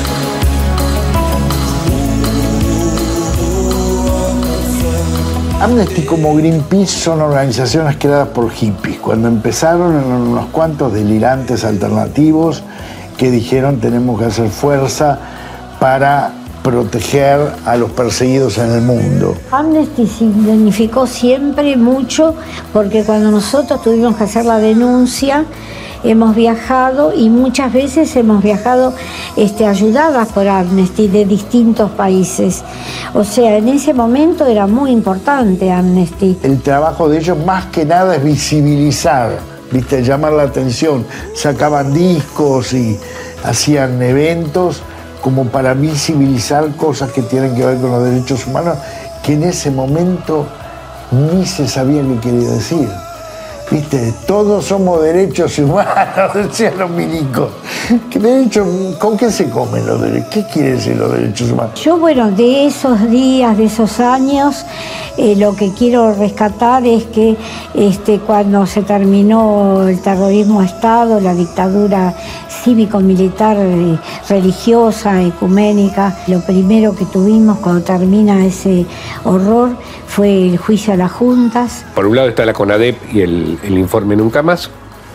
Amnesty como Greenpeace son organizaciones creadas por hippies. Cuando empezaron eran unos cuantos delirantes alternativos que dijeron tenemos que hacer fuerza para proteger a los perseguidos en el mundo. Amnesty se identificó siempre mucho porque cuando nosotros tuvimos que hacer la denuncia hemos viajado y muchas veces hemos viajado este, ayudadas por Amnesty de distintos países. O sea, en ese momento era muy importante Amnesty. El trabajo de ellos más que nada es visibilizar, ¿viste? Llamar la atención. Sacaban discos y hacían eventos como para visibilizar cosas que tienen que ver con los derechos humanos, que en ese momento ni se sabía qué quería decir. ¿Viste? Todos somos derechos humanos, decían los milicos. ¿Qué derecho, ¿Con qué se comen los derechos? ¿Qué quiere decir los derechos humanos? Yo, bueno, de esos días, de esos años, eh, lo que quiero rescatar es que este, cuando se terminó el terrorismo de Estado, la dictadura cívico-militar, eh, religiosa, ecuménica, lo primero que tuvimos cuando termina ese horror fue el juicio a las juntas. Por un lado está la CONADEP y el, el informe Nunca Más,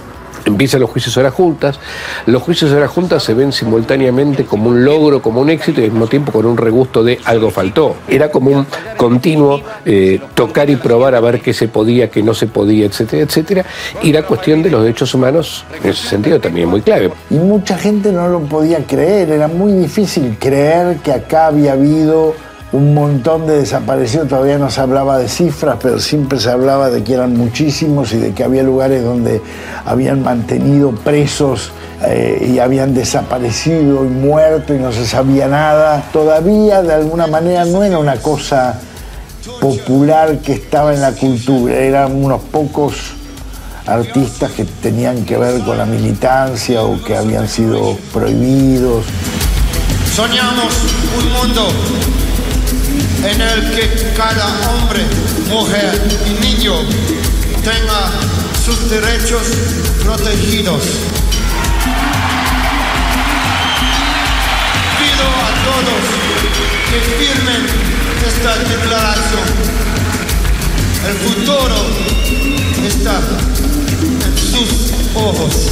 Empiezan los juicios a las juntas. Los juicios a las juntas se ven simultáneamente como un logro, como un éxito, y al mismo tiempo con un regusto de algo faltó. Era como un continuo eh, tocar y probar a ver qué se podía, qué no se podía, etcétera, etcétera. Y la cuestión de los derechos humanos, en ese sentido, también es muy clave. Y mucha gente no lo podía creer, era muy difícil creer que acá había habido un montón de desaparecidos. Todavía no se hablaba de cifras, pero siempre se hablaba de que eran muchísimos y de que había lugares donde habían mantenido presos eh, y habían desaparecido y muerto y no se sabía nada. Todavía de alguna manera no era una cosa popular que estaba en la cultura, eran unos pocos artistas que tenían que ver con la militancia o que habían sido prohibidos. Soñamos un mundo en el que cada hombre, mujer y niño tenga sus derechos protegidos. Pido a todos que firmen esta declaración. El futuro está en sus ojos.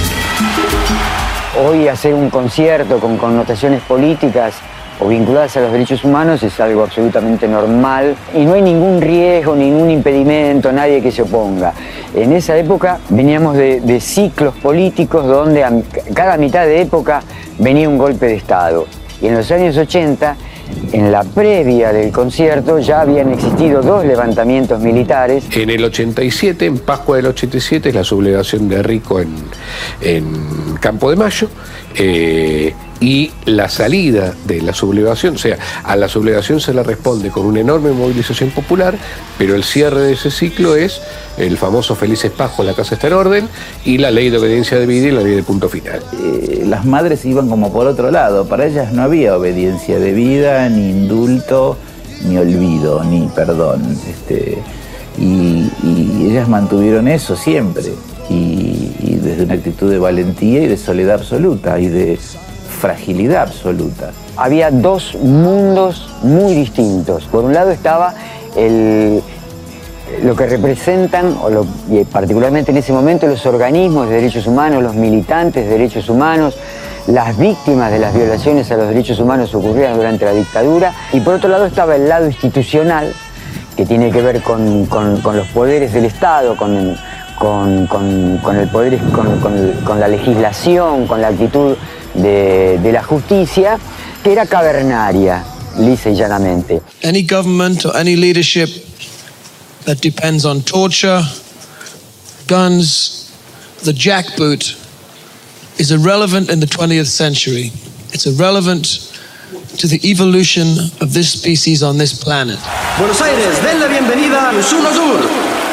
Hoy hacer un concierto con connotaciones políticas o vinculadas a los derechos humanos es algo absolutamente normal y no hay ningún riesgo, ningún impedimento, nadie que se oponga. En esa época veníamos de, de ciclos políticos donde a cada mitad de época venía un golpe de Estado. Y en los años ochenta, en la previa del concierto, ya habían existido dos levantamientos militares. En el ochenta y siete, en Pascua del ochenta y siete, es la sublevación de Rico en, en Campo de Mayo. Eh, y la salida de la sublevación, o sea, a la sublevación se le responde con una enorme movilización popular, pero el cierre de ese ciclo es el famoso Felices Pascua, la casa está en orden, y la ley de obediencia debida y la ley de punto final. Eh, las madres iban como por otro lado, para ellas no había obediencia debida, ni indulto, ni olvido, ni perdón, este, y, y ellas mantuvieron eso siempre, y, y desde una actitud de valentía y de soledad absoluta, y de fragilidad absoluta. Había dos mundos muy distintos. Por un lado estaba el, lo que representan, o lo, y particularmente en ese momento, los organismos de derechos humanos, los militantes de derechos humanos, las víctimas de las violaciones a los derechos humanos ocurridas durante la dictadura. Y por otro lado estaba el lado institucional, que tiene que ver con, con, con los poderes del Estado, con, con, con, con el poder, con, con, con la legislación, con la actitud De, de la justicia, que era cavernaria, lisa y llanamente. Any government or any leadership that depends on torture, guns, the jackboot, is irrelevant in the twentieth century. It's irrelevant to the evolution of this species on this planet. Buenos Aires, den la bienvenida a Yusun Azul.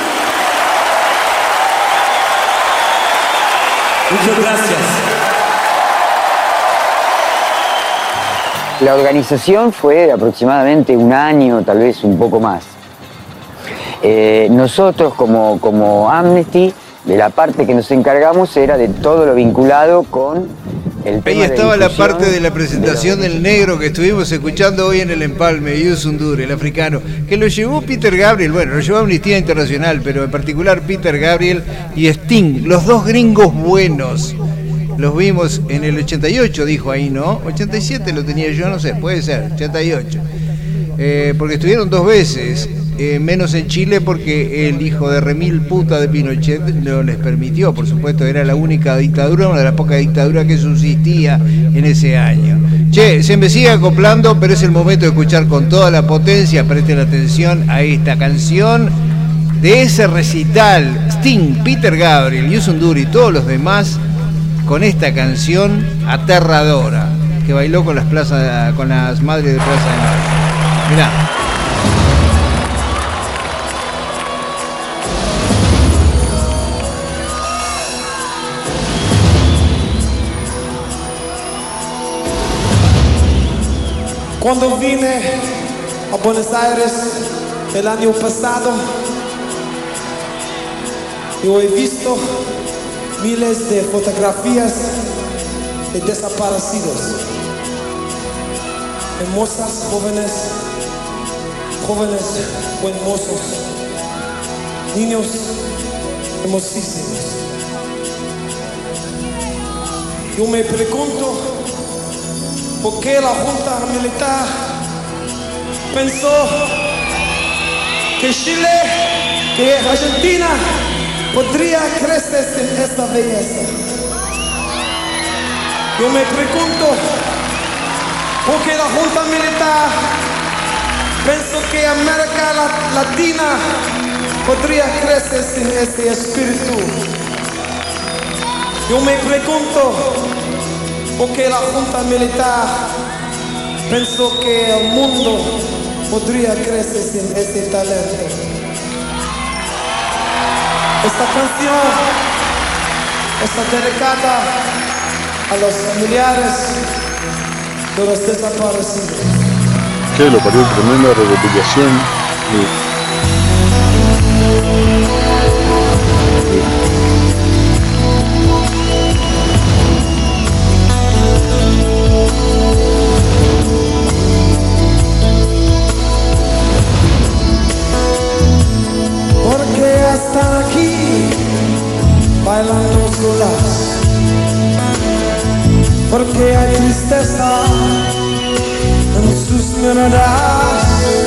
Muchas gracias. La organización fue de aproximadamente un año, tal vez un poco más. Eh, nosotros como, como Amnesty, de la parte que nos encargamos era de todo lo vinculado con el tema. Ahí estaba de la parte de la presentación de del negro que estuvimos escuchando hoy en el empalme, Youssou N'Dour, el africano, que lo llevó Peter Gabriel, bueno, lo llevó Amnistía Internacional, pero en particular Peter Gabriel y Sting, los dos gringos buenos. Los vimos en el ochenta y ocho, dijo ahí, ¿no? ochenta y siete lo tenía yo, no sé, puede ser, ochenta y ocho. Eh, porque estuvieron dos veces, eh, menos en Chile porque el hijo de remil puta de Pinochet no les permitió, por supuesto, era la única dictadura, una de las pocas dictaduras que subsistía en ese año. Che, se me sigue acoplando, pero es el momento de escuchar con toda la potencia, presten atención a esta canción de ese recital, Sting, Peter Gabriel, Youssou N'Dour y todos los demás, con esta canción aterradora que bailó con las plazas, con las madres de Plaza de Mayo. Mirá. Cuando vine a Buenos Aires el año pasado, yo he visto miles de fotografías de desaparecidos, hermosas jóvenes, jóvenes hermosos, niños hermosísimos. Yo me pregunto por qué la Junta Militar pensó que Chile, que Argentina podría crecer sin esta belleza. Yo me pregunto por qué la Junta Militar pensó que América Latina podría crecer sin este espíritu. Yo me pregunto por qué la Junta Militar pensó que el mundo podría crecer sin este talento. Esta canción está dedicada a los familiares de los desaparecidos. Que lo parió, tremenda recopilación. de- Porque hasta aquí bailando solas, porque hay tristeza en sus miradas,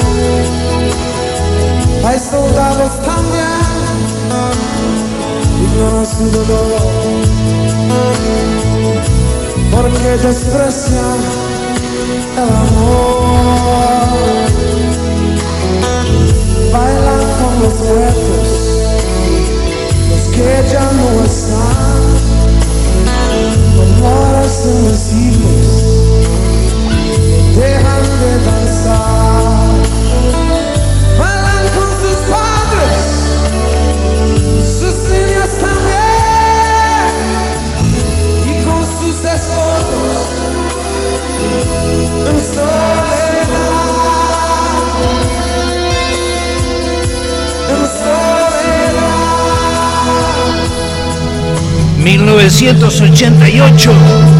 hay soldados también, ignoran su dolor, porque desprecian el amor, bailan con los muertos, los que ya no están, amores invisibles, dejan de danzar, bailan con sus padres, sus niños también, y con sus esposos, en soledad, en soledad. mil novecientos ochenta y ocho.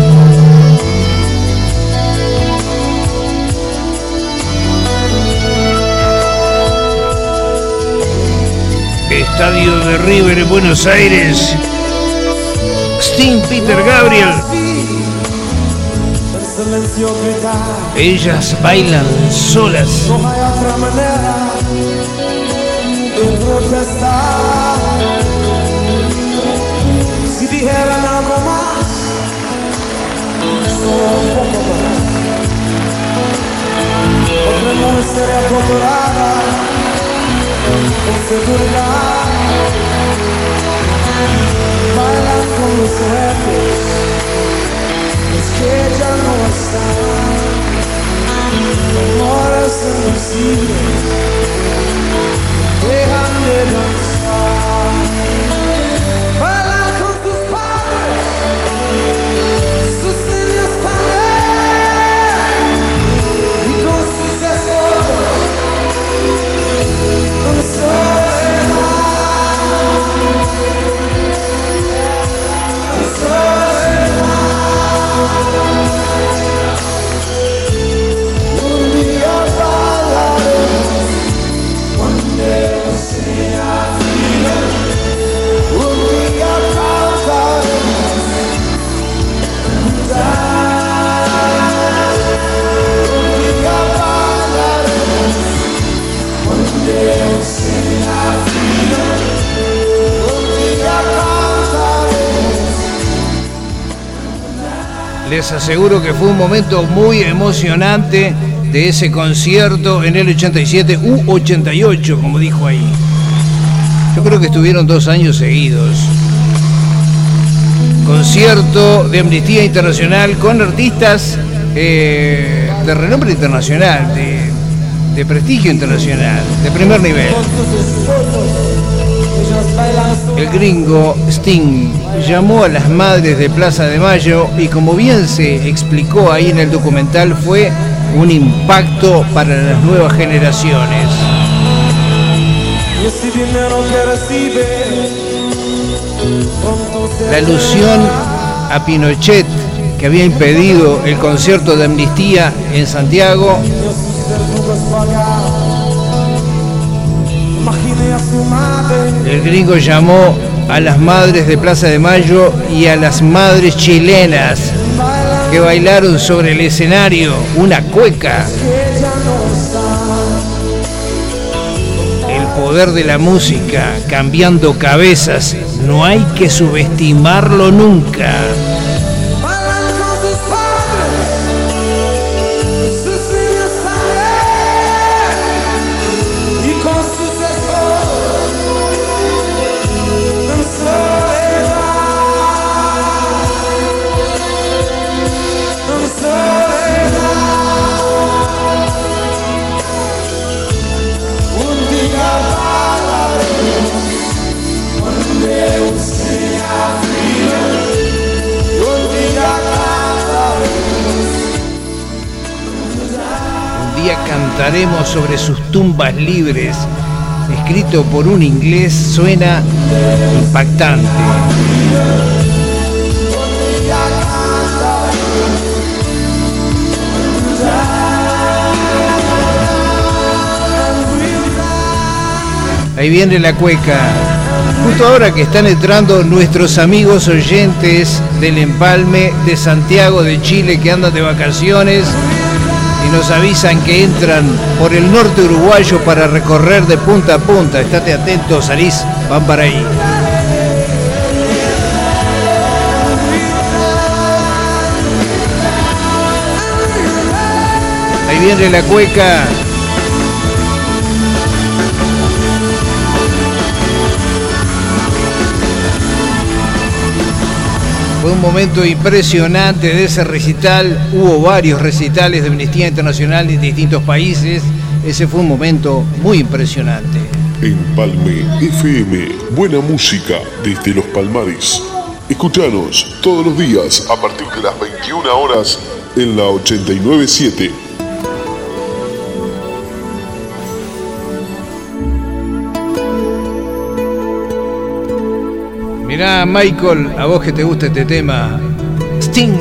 Estadio de River en Buenos Aires. Sting, Peter Gabriel. El silencio grita, Ellas bailan solas. no hay otra manera de protestar. Si dijeran algo más, solo un poco más, otra mujer sería torturada con seguridad. Bailan con los jefes, los que ya no están, amores invisibles, dejan de danzar. Bailan con sus padres, sus niños también, y con sus esposos, con soledad, con soledad. Un día bailaremos, one day we'll see our freedom. Un día cantaremos, cantar. Un día bailaremos, one day we'll see our freedom. Un día cantaremos. Les aseguro que fue un momento muy emocionante de ese concierto en el ochenta y siete u ochenta y ocho, como dijo ahí. Yo creo que estuvieron dos años seguidos. Concierto de Amnistía Internacional con artistas eh, de renombre internacional, de, de prestigio internacional, de primer nivel. El gringo Sting llamó a las madres de Plaza de Mayo y, como bien se explicó ahí en el documental, fue un impacto para las nuevas generaciones. Y ese dinero que recibe, pronto se La alusión a Pinochet, que había impedido el concierto de Amnistía en Santiago, Imagine a su madre, el gringo llamó a las madres de Plaza de Mayo y a las madres chilenas que bailaron sobre el escenario una cueca. El poder de la música cambiando cabezas, no hay que subestimarlo nunca. Cantaremos sobre sus tumbas libres, escrito por un inglés, suena impactante. Ahí viene la cueca. Justo ahora que están entrando nuestros amigos oyentes del Empalme de Santiago de Chile que andan de vacaciones y nos avisan que entran por el norte uruguayo para recorrer de punta a punta. Estate atento, salís, van para ahí. Ahí viene la cueca. Fue un momento impresionante de ese recital. Hubo varios recitales de Amnistía Internacional en distintos países. Ese fue un momento muy impresionante. Empalme F M, buena música desde los Palmares. Escuchanos todos los días a partir de las veintiuna horas en la ochenta y nueve punto siete. Mirá, Michael, a vos que te gusta este tema, Sting.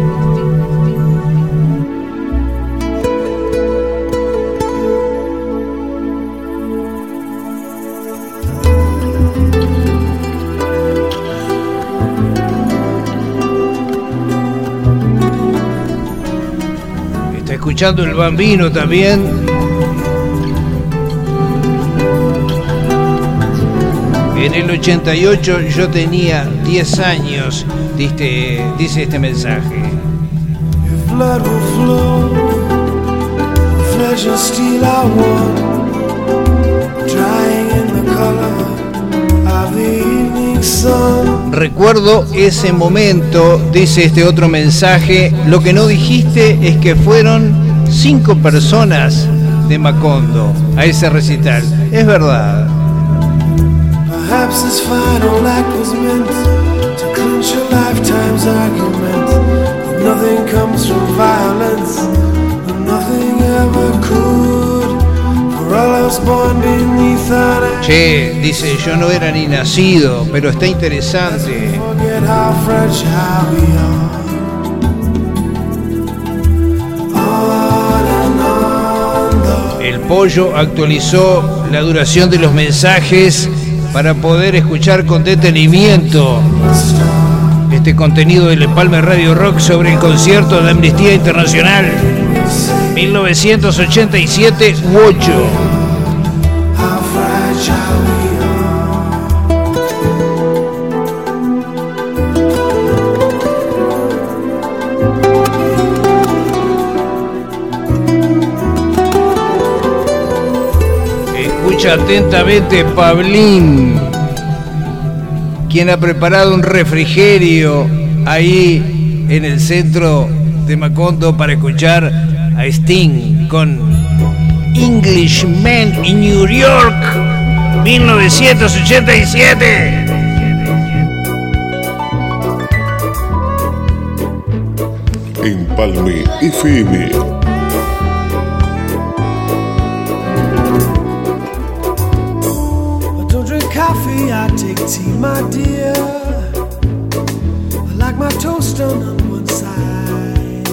Está escuchando el Bambino también. En el ochenta y ocho yo tenía diez años, dice, dice este mensaje. Recuerdo ese momento, dice este otro mensaje. Lo que no dijiste es que fueron cinco personas de Macondo a ese recital. Es verdad. Perhaps this final act was meant to clinch a lifetime's argument that nothing comes from violence and nothing ever could. For all I was born beneath an Che, dice, yo no era ni nacido, pero está interesante. forget how fragile we are. On and on. El Pollo actualizó la duración de los mensajes para poder escuchar con detenimiento este contenido del Empalme Radio Rock sobre el concierto de Amnistía Internacional mil novecientos ochenta y siete u ocho. Escucha atentamente Pablín, quien ha preparado un refrigerio ahí en el centro de Macondo para escuchar a Sting con Englishman in New York mil novecientos ochenta y siete. Empalme F M. I take tea, my dear. I like my toast done on one side.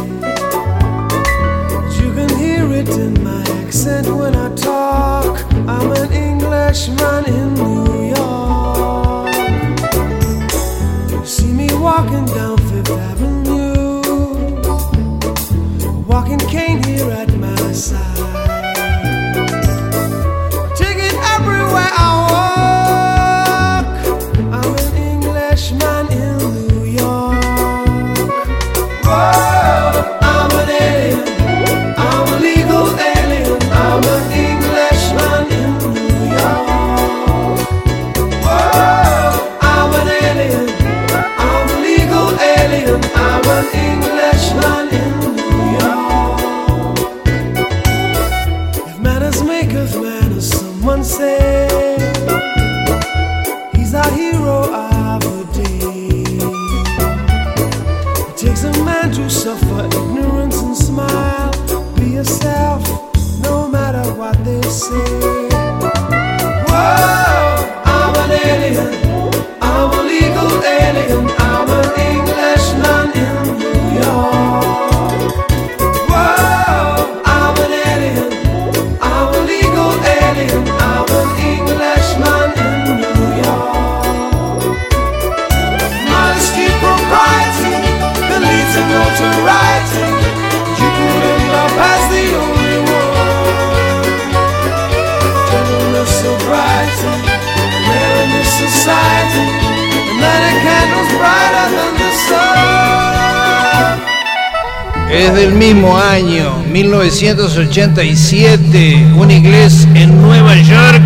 You can hear it in my accent when I talk. I'm an Englishman in New York. walking down Fifth Avenue, walking cane here at my side. Take it everywhere I walk. I'm an Englishman in New York. Whoa, I'm an alien. I'm a legal alien. I'm an Englishman in New York. Whoa, I'm an alien. I'm a legal alien. I'm an Englishman in New York. If manners maketh manners, someone say, he's our hero of the day. It takes a man to suffer ignorance and smile. Be yourself, no matter what they say. Whoa, I'm an alien. I'm a legal alien. I'm an Englishman in New York. Whoa, I'm an alien. I'm a legal alien. I'm an Englishman in New York. Modesty, propriety, that leads to notoriety. You couldn't love as the only one. Gentleness, sobriety, rare in this society. And lighting candles brighter than the sun. Es del mismo año, mil novecientos ochenta y siete, un inglés en Nueva York.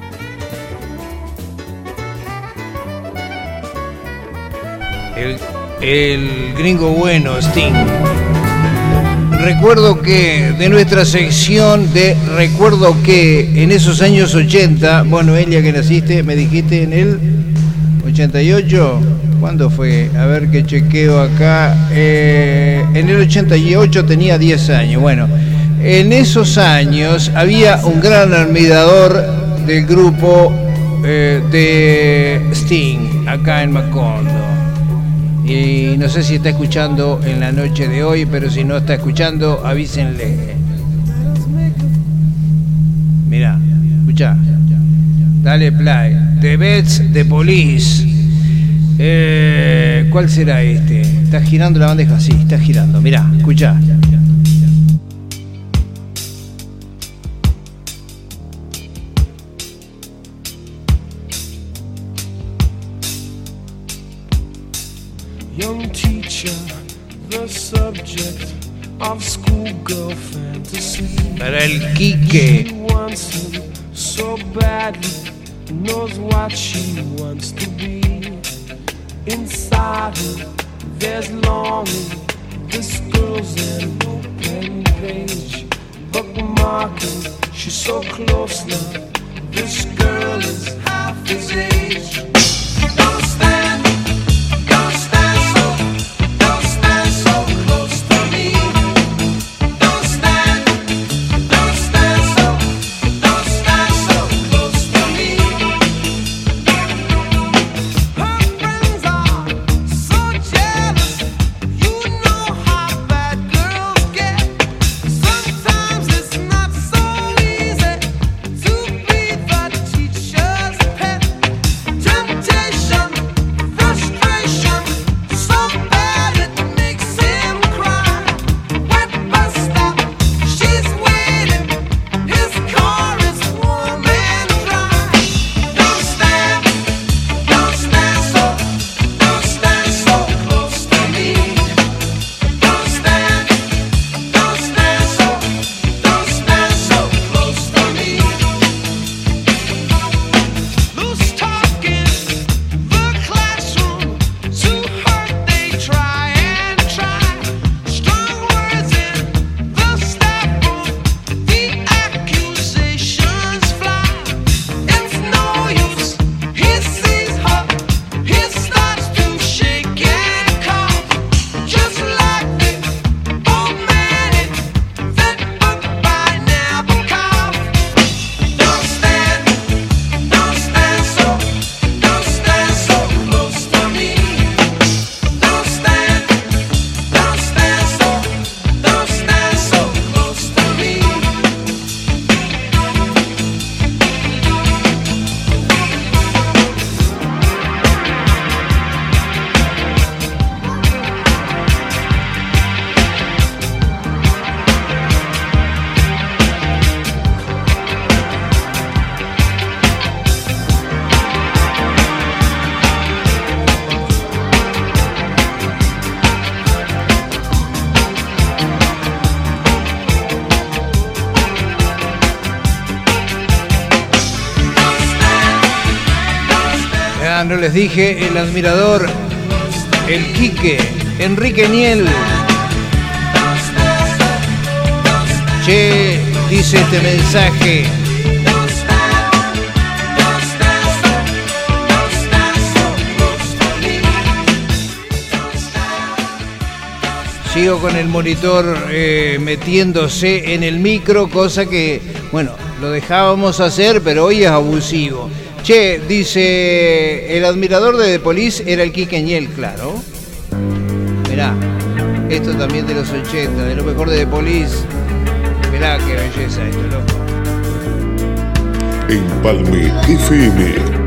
El, el gringo bueno, Sting. Recuerdo que de nuestra sección de Recuerdo que en esos años ochenta, bueno, Elia, que naciste, me dijiste en el ochenta y ocho, ¿cuándo fue? A ver que chequeo acá. Eh, en el ochenta y ocho tenía diez años. Bueno, en esos años había un gran admirador del grupo eh, de Sting, acá en Macondo. Y no sé si está escuchando en la noche de hoy, pero si no está escuchando, avísenle. Mirá, escuchá. Dale play. The Beds, The Police. Eh, ¿Cuál será este? Está girando la bandeja, sí, está girando. Mirá, escuchá. Young teacher, the subject of schoolgirl fantasy. Para el Quique. She wants him so badly, knows what she wants to be. Inside her, there's longing. This girl's an open page, bookmarking. She's so close now. This girl is half his age. Don't stand. To Ah, no les dije, el admirador, el Quique, Enrique Niel. Che, dice este mensaje. Sigo con el monitor eh, metiéndose en el micro, cosa que, bueno, lo dejábamos hacer, pero hoy es abusivo. Che, dice, el admirador de The Police era el Quique Ñel, claro. Mirá, esto también de los ochenta, de lo mejor de The Police. Mirá qué belleza esto, loco. Empalme F M.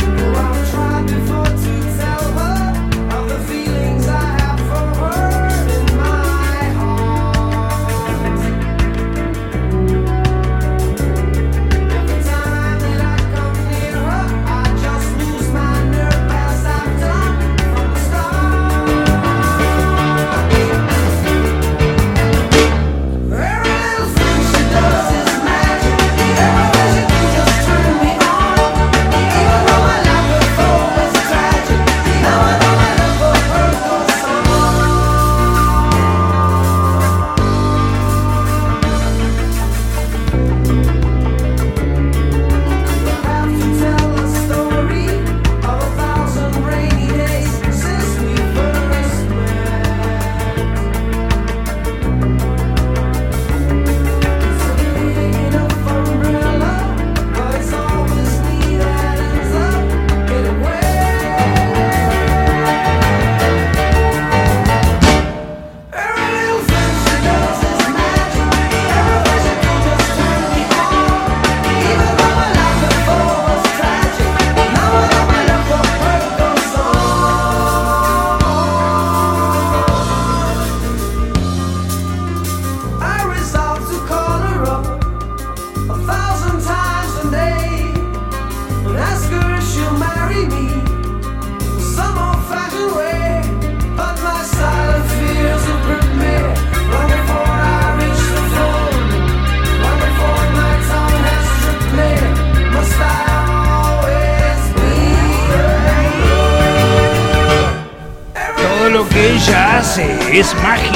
Es mágico.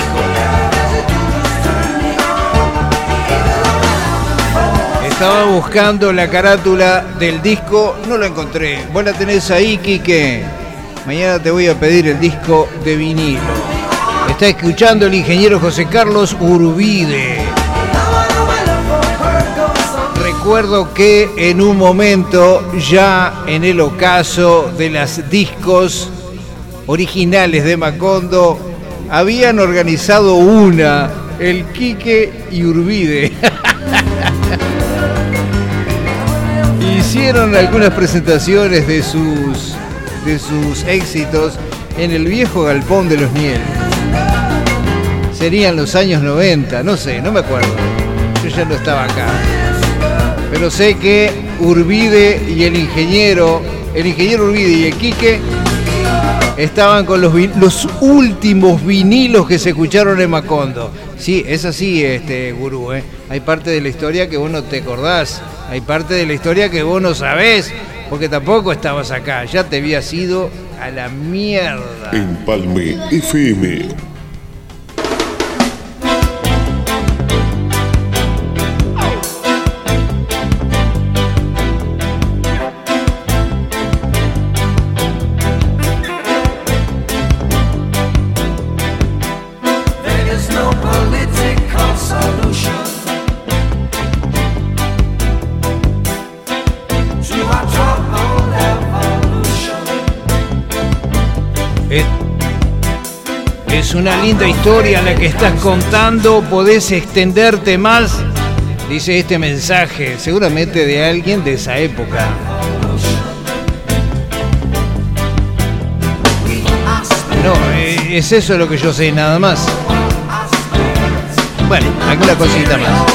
Estaba buscando la carátula del disco, no la encontré. Vos la tenés ahí, Quique. Mañana te voy a pedir el disco de vinilo. Está escuchando el ingeniero José Carlos Urbide. Recuerdo que en un momento, ya en el ocaso de las discos originales de Macondo, habían organizado una, el Quique y Urbide. Hicieron algunas presentaciones de sus, de sus éxitos en el viejo galpón de los Niel. Serían los años noventa, no sé, no me acuerdo. Yo ya no estaba acá. Pero sé que Urbide y el ingeniero, el ingeniero Urbide y el Quique estaban con los, los últimos vinilos que se escucharon en Macondo. Sí, es así, este gurú, ¿eh? Hay parte de la historia que vos no te acordás. Hay parte de la historia que vos no sabés, porque tampoco estabas acá. Ya te habías ido a la mierda. Empalme F M. Es una linda historia la que estás contando, podés extenderte más, dice este mensaje, seguramente de alguien de esa época. No, eh, es eso lo que yo sé, nada más. Bueno, alguna cosita más.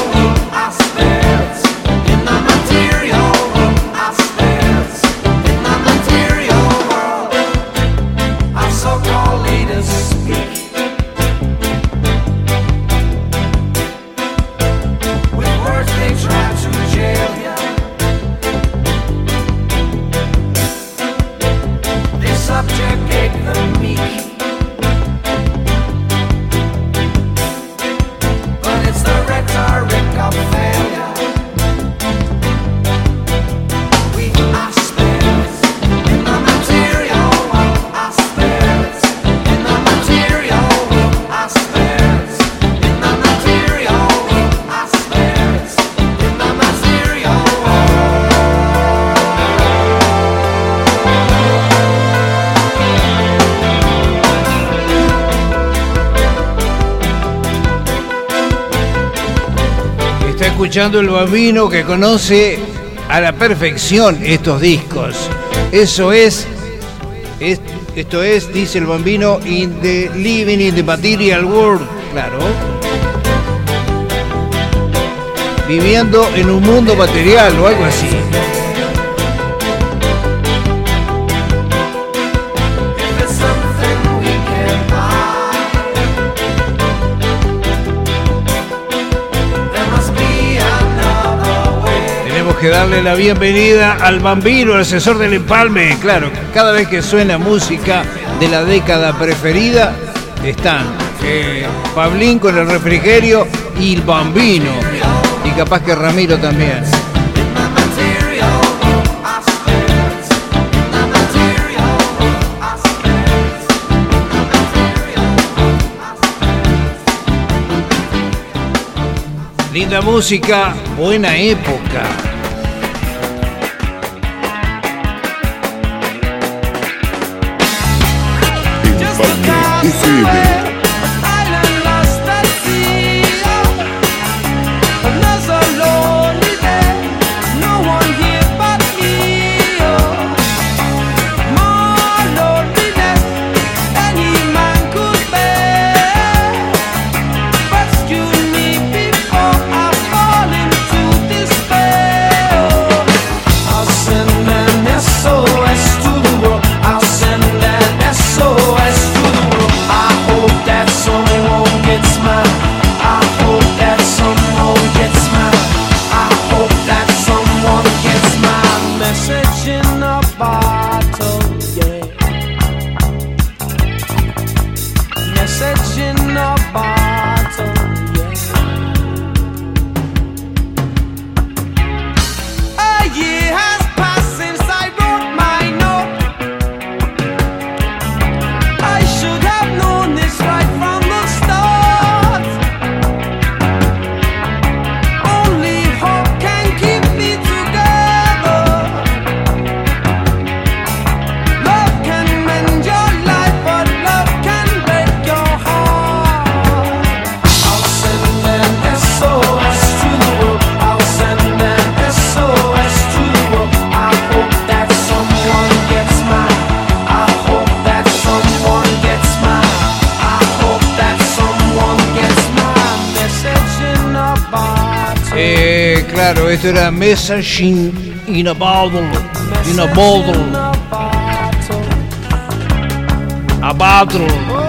escuchando el Bambino, que conoce a la perfección estos discos. Eso es, es esto es, dice el Bambino, in the living in the material world, claro. Viviendo en un mundo material o algo así. Que darle la bienvenida al Bambino, el asesor del empalme. Claro, cada vez que suena música de la década preferida, están eh, Pablín con el refrigerio y el Bambino. Y capaz que Ramiro también. Linda música, buena época. F M. Claro, esto era Messaging in a Bottle, in a Bottle, a Bottle.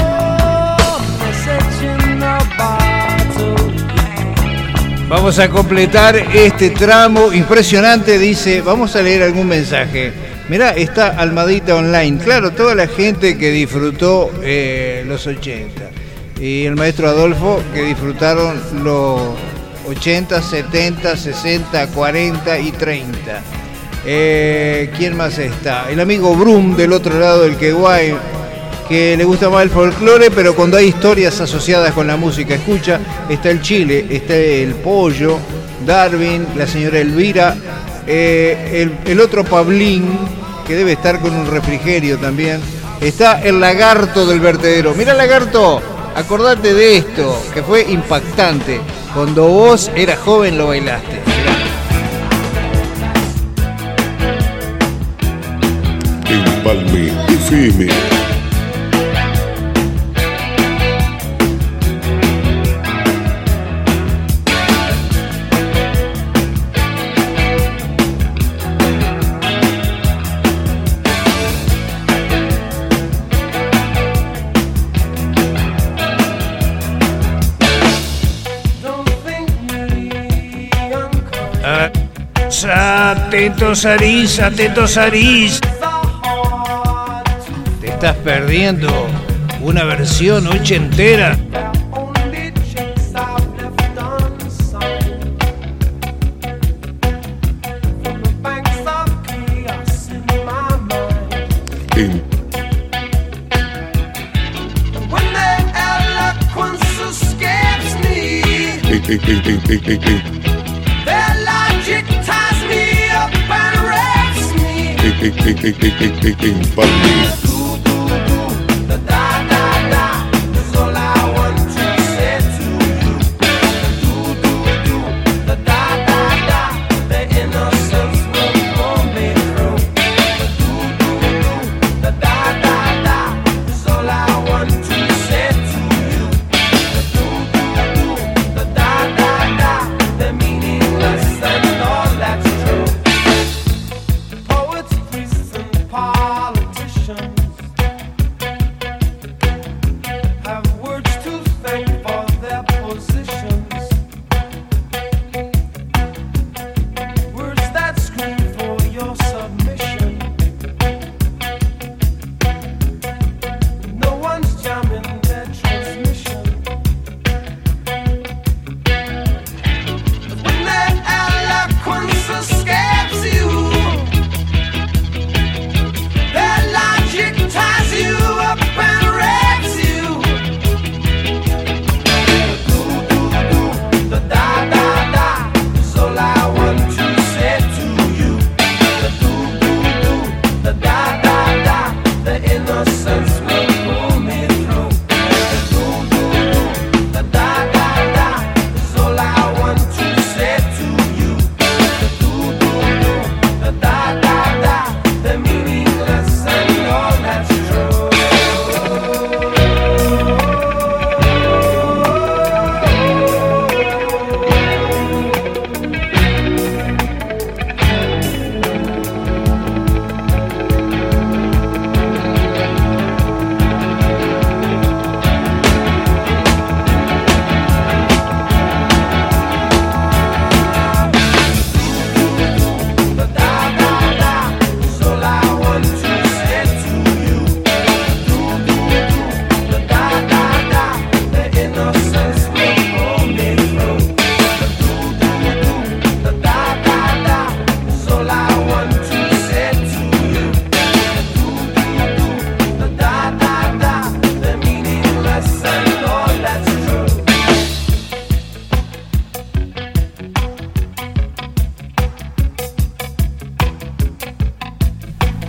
Vamos a completar este tramo impresionante, dice, vamos a leer algún mensaje. Mirá, está Almadita Online, claro, toda la gente que disfrutó eh, los ochenta. Y el maestro Adolfo, que disfrutaron los ochenta, setenta, sesenta, cuarenta y treinta. Eh, ¿Quién más está? El amigo Brum del otro lado del Queguay, que le gusta más el folclore, pero cuando hay historias asociadas con la música escucha. Está el Chile, está el Pollo, Darwin, la señora Elvira, eh, el, el otro Pablín, que debe estar con un refrigerio también. Está el Lagarto del vertedero. Mira, Lagarto, acordate de esto, que fue impactante. Cuando vos eras joven lo bailaste. Empalme F M. Atentos, Aris, atentos, Aris. Te estás perdiendo una versión ochentera. En En, en, en, en, en, en. En, en, en, en, en, en, en, Empalme.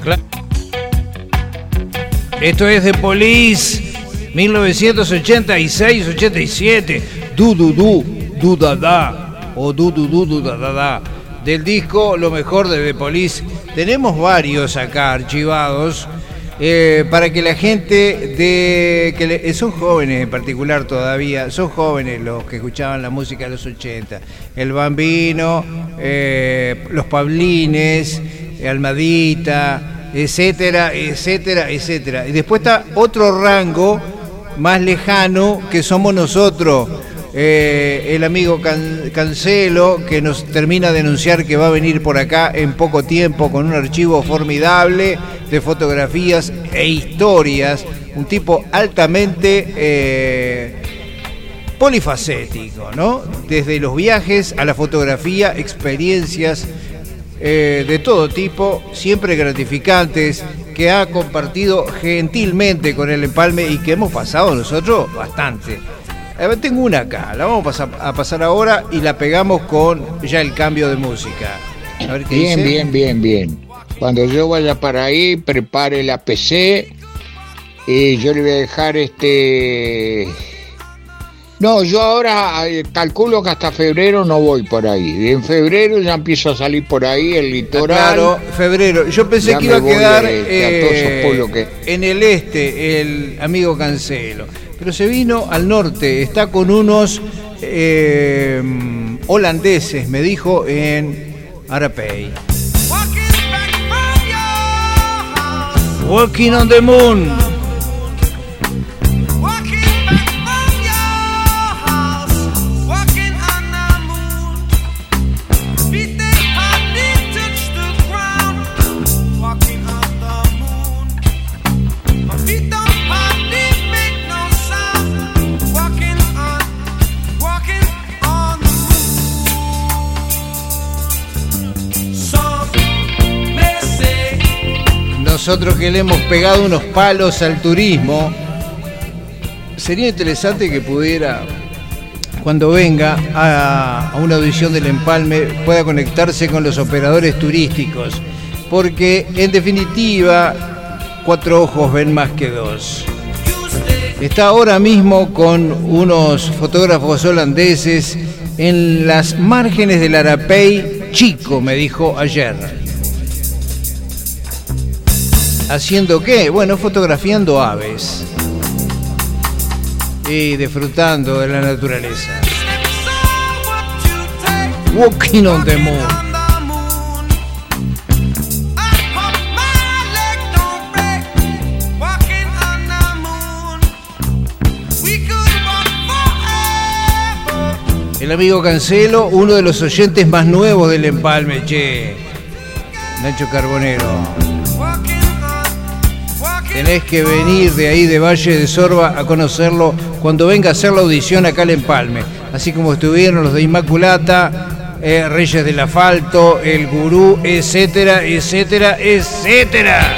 Claro. Esto es The Police, mil novecientos ochenta y seis ochenta y siete. Du du du, du da da, o du du du, du da da da. Del disco Lo Mejor de The Police. Tenemos varios acá archivados. Eh, para que la gente de que le, son jóvenes en particular todavía, son jóvenes los que escuchaban la música de los ochenta, el Bambino, eh, los Pablines, Almadita, etcétera, etcétera, etcétera. Y después está otro rango más lejano que somos nosotros. Eh, el amigo Can- Cancelo, que nos termina de anunciar que va a venir por acá en poco tiempo con un archivo formidable de fotografías e historias, un tipo altamente eh, polifacético, ¿no? Desde los viajes a la fotografía, experiencias eh, de todo tipo, siempre gratificantes, que ha compartido gentilmente con el Empalme y que hemos pasado nosotros bastante. A ver, tengo una acá, la vamos a pasar, a pasar ahora y la pegamos con ya el cambio de música. A ver qué Bien, dice. bien, bien, bien. Cuando yo vaya para ahí, prepare la P C y yo le voy a dejar este... No, yo ahora eh, calculo que hasta febrero no voy por ahí. En febrero ya empiezo a salir por ahí, el litoral. Claro, febrero. Yo pensé Ya que iba a me voy, quedar este, a todos esos eh, pueblos que- en el este, el amigo Cancelo. Pero se vino al norte, está con unos eh, holandeses, me dijo, en Arapey. Walking on the Moon. Nosotros que le hemos pegado unos palos al turismo, sería interesante que pudiera, cuando venga a, a una audición del Empalme, pueda conectarse con los operadores turísticos, porque en definitiva cuatro ojos ven más que dos. Está ahora mismo con unos fotógrafos holandeses en las márgenes del Arapey Chico, me dijo ayer. ¿Haciendo qué? Bueno, fotografiando aves y disfrutando de la naturaleza. Walking on the Moon. El amigo Cancelo, uno de los oyentes más nuevos del Empalme, che. Nacho Carbonero. Tenés que venir de ahí, de Valle de Sorba, a conocerlo cuando venga a hacer la audición acá al Empalme. Así como estuvieron los de Inmaculata, eh, Reyes del Asfalto, El Gurú, etcétera, etcétera, etcétera.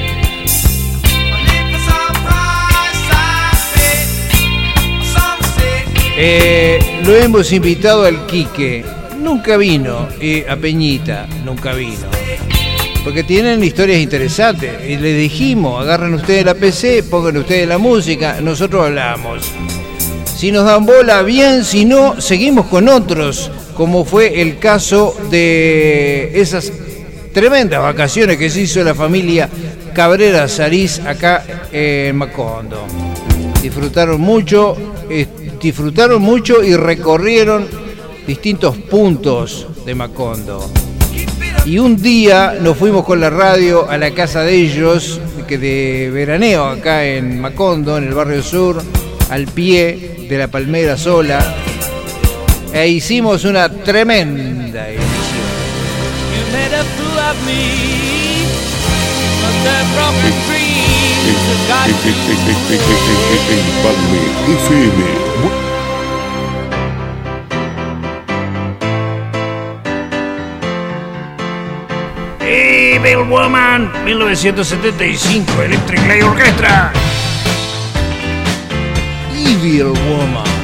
Eh, lo hemos invitado al Quique. Nunca vino. Eh, a Peñita, nunca vino. Porque tienen historias interesantes. Y les dijimos, agarren ustedes la P C, pongan ustedes la música, nosotros hablamos. Si nos dan bola, bien, si no, seguimos con otros, como fue el caso de esas tremendas vacaciones que se hizo la familia Cabrera Sariz acá en Macondo. Disfrutaron mucho, eh, disfrutaron mucho y recorrieron distintos puntos de Macondo. Y un día nos fuimos con la radio a la casa de ellos, que de veraneo acá en Macondo, en el barrio sur, al pie de la palmera sola, e hicimos una tremenda emisión. Empalme F M. Evil Woman, mil novecientos setenta y cinco, Electric Light Orchestra. Evil Woman.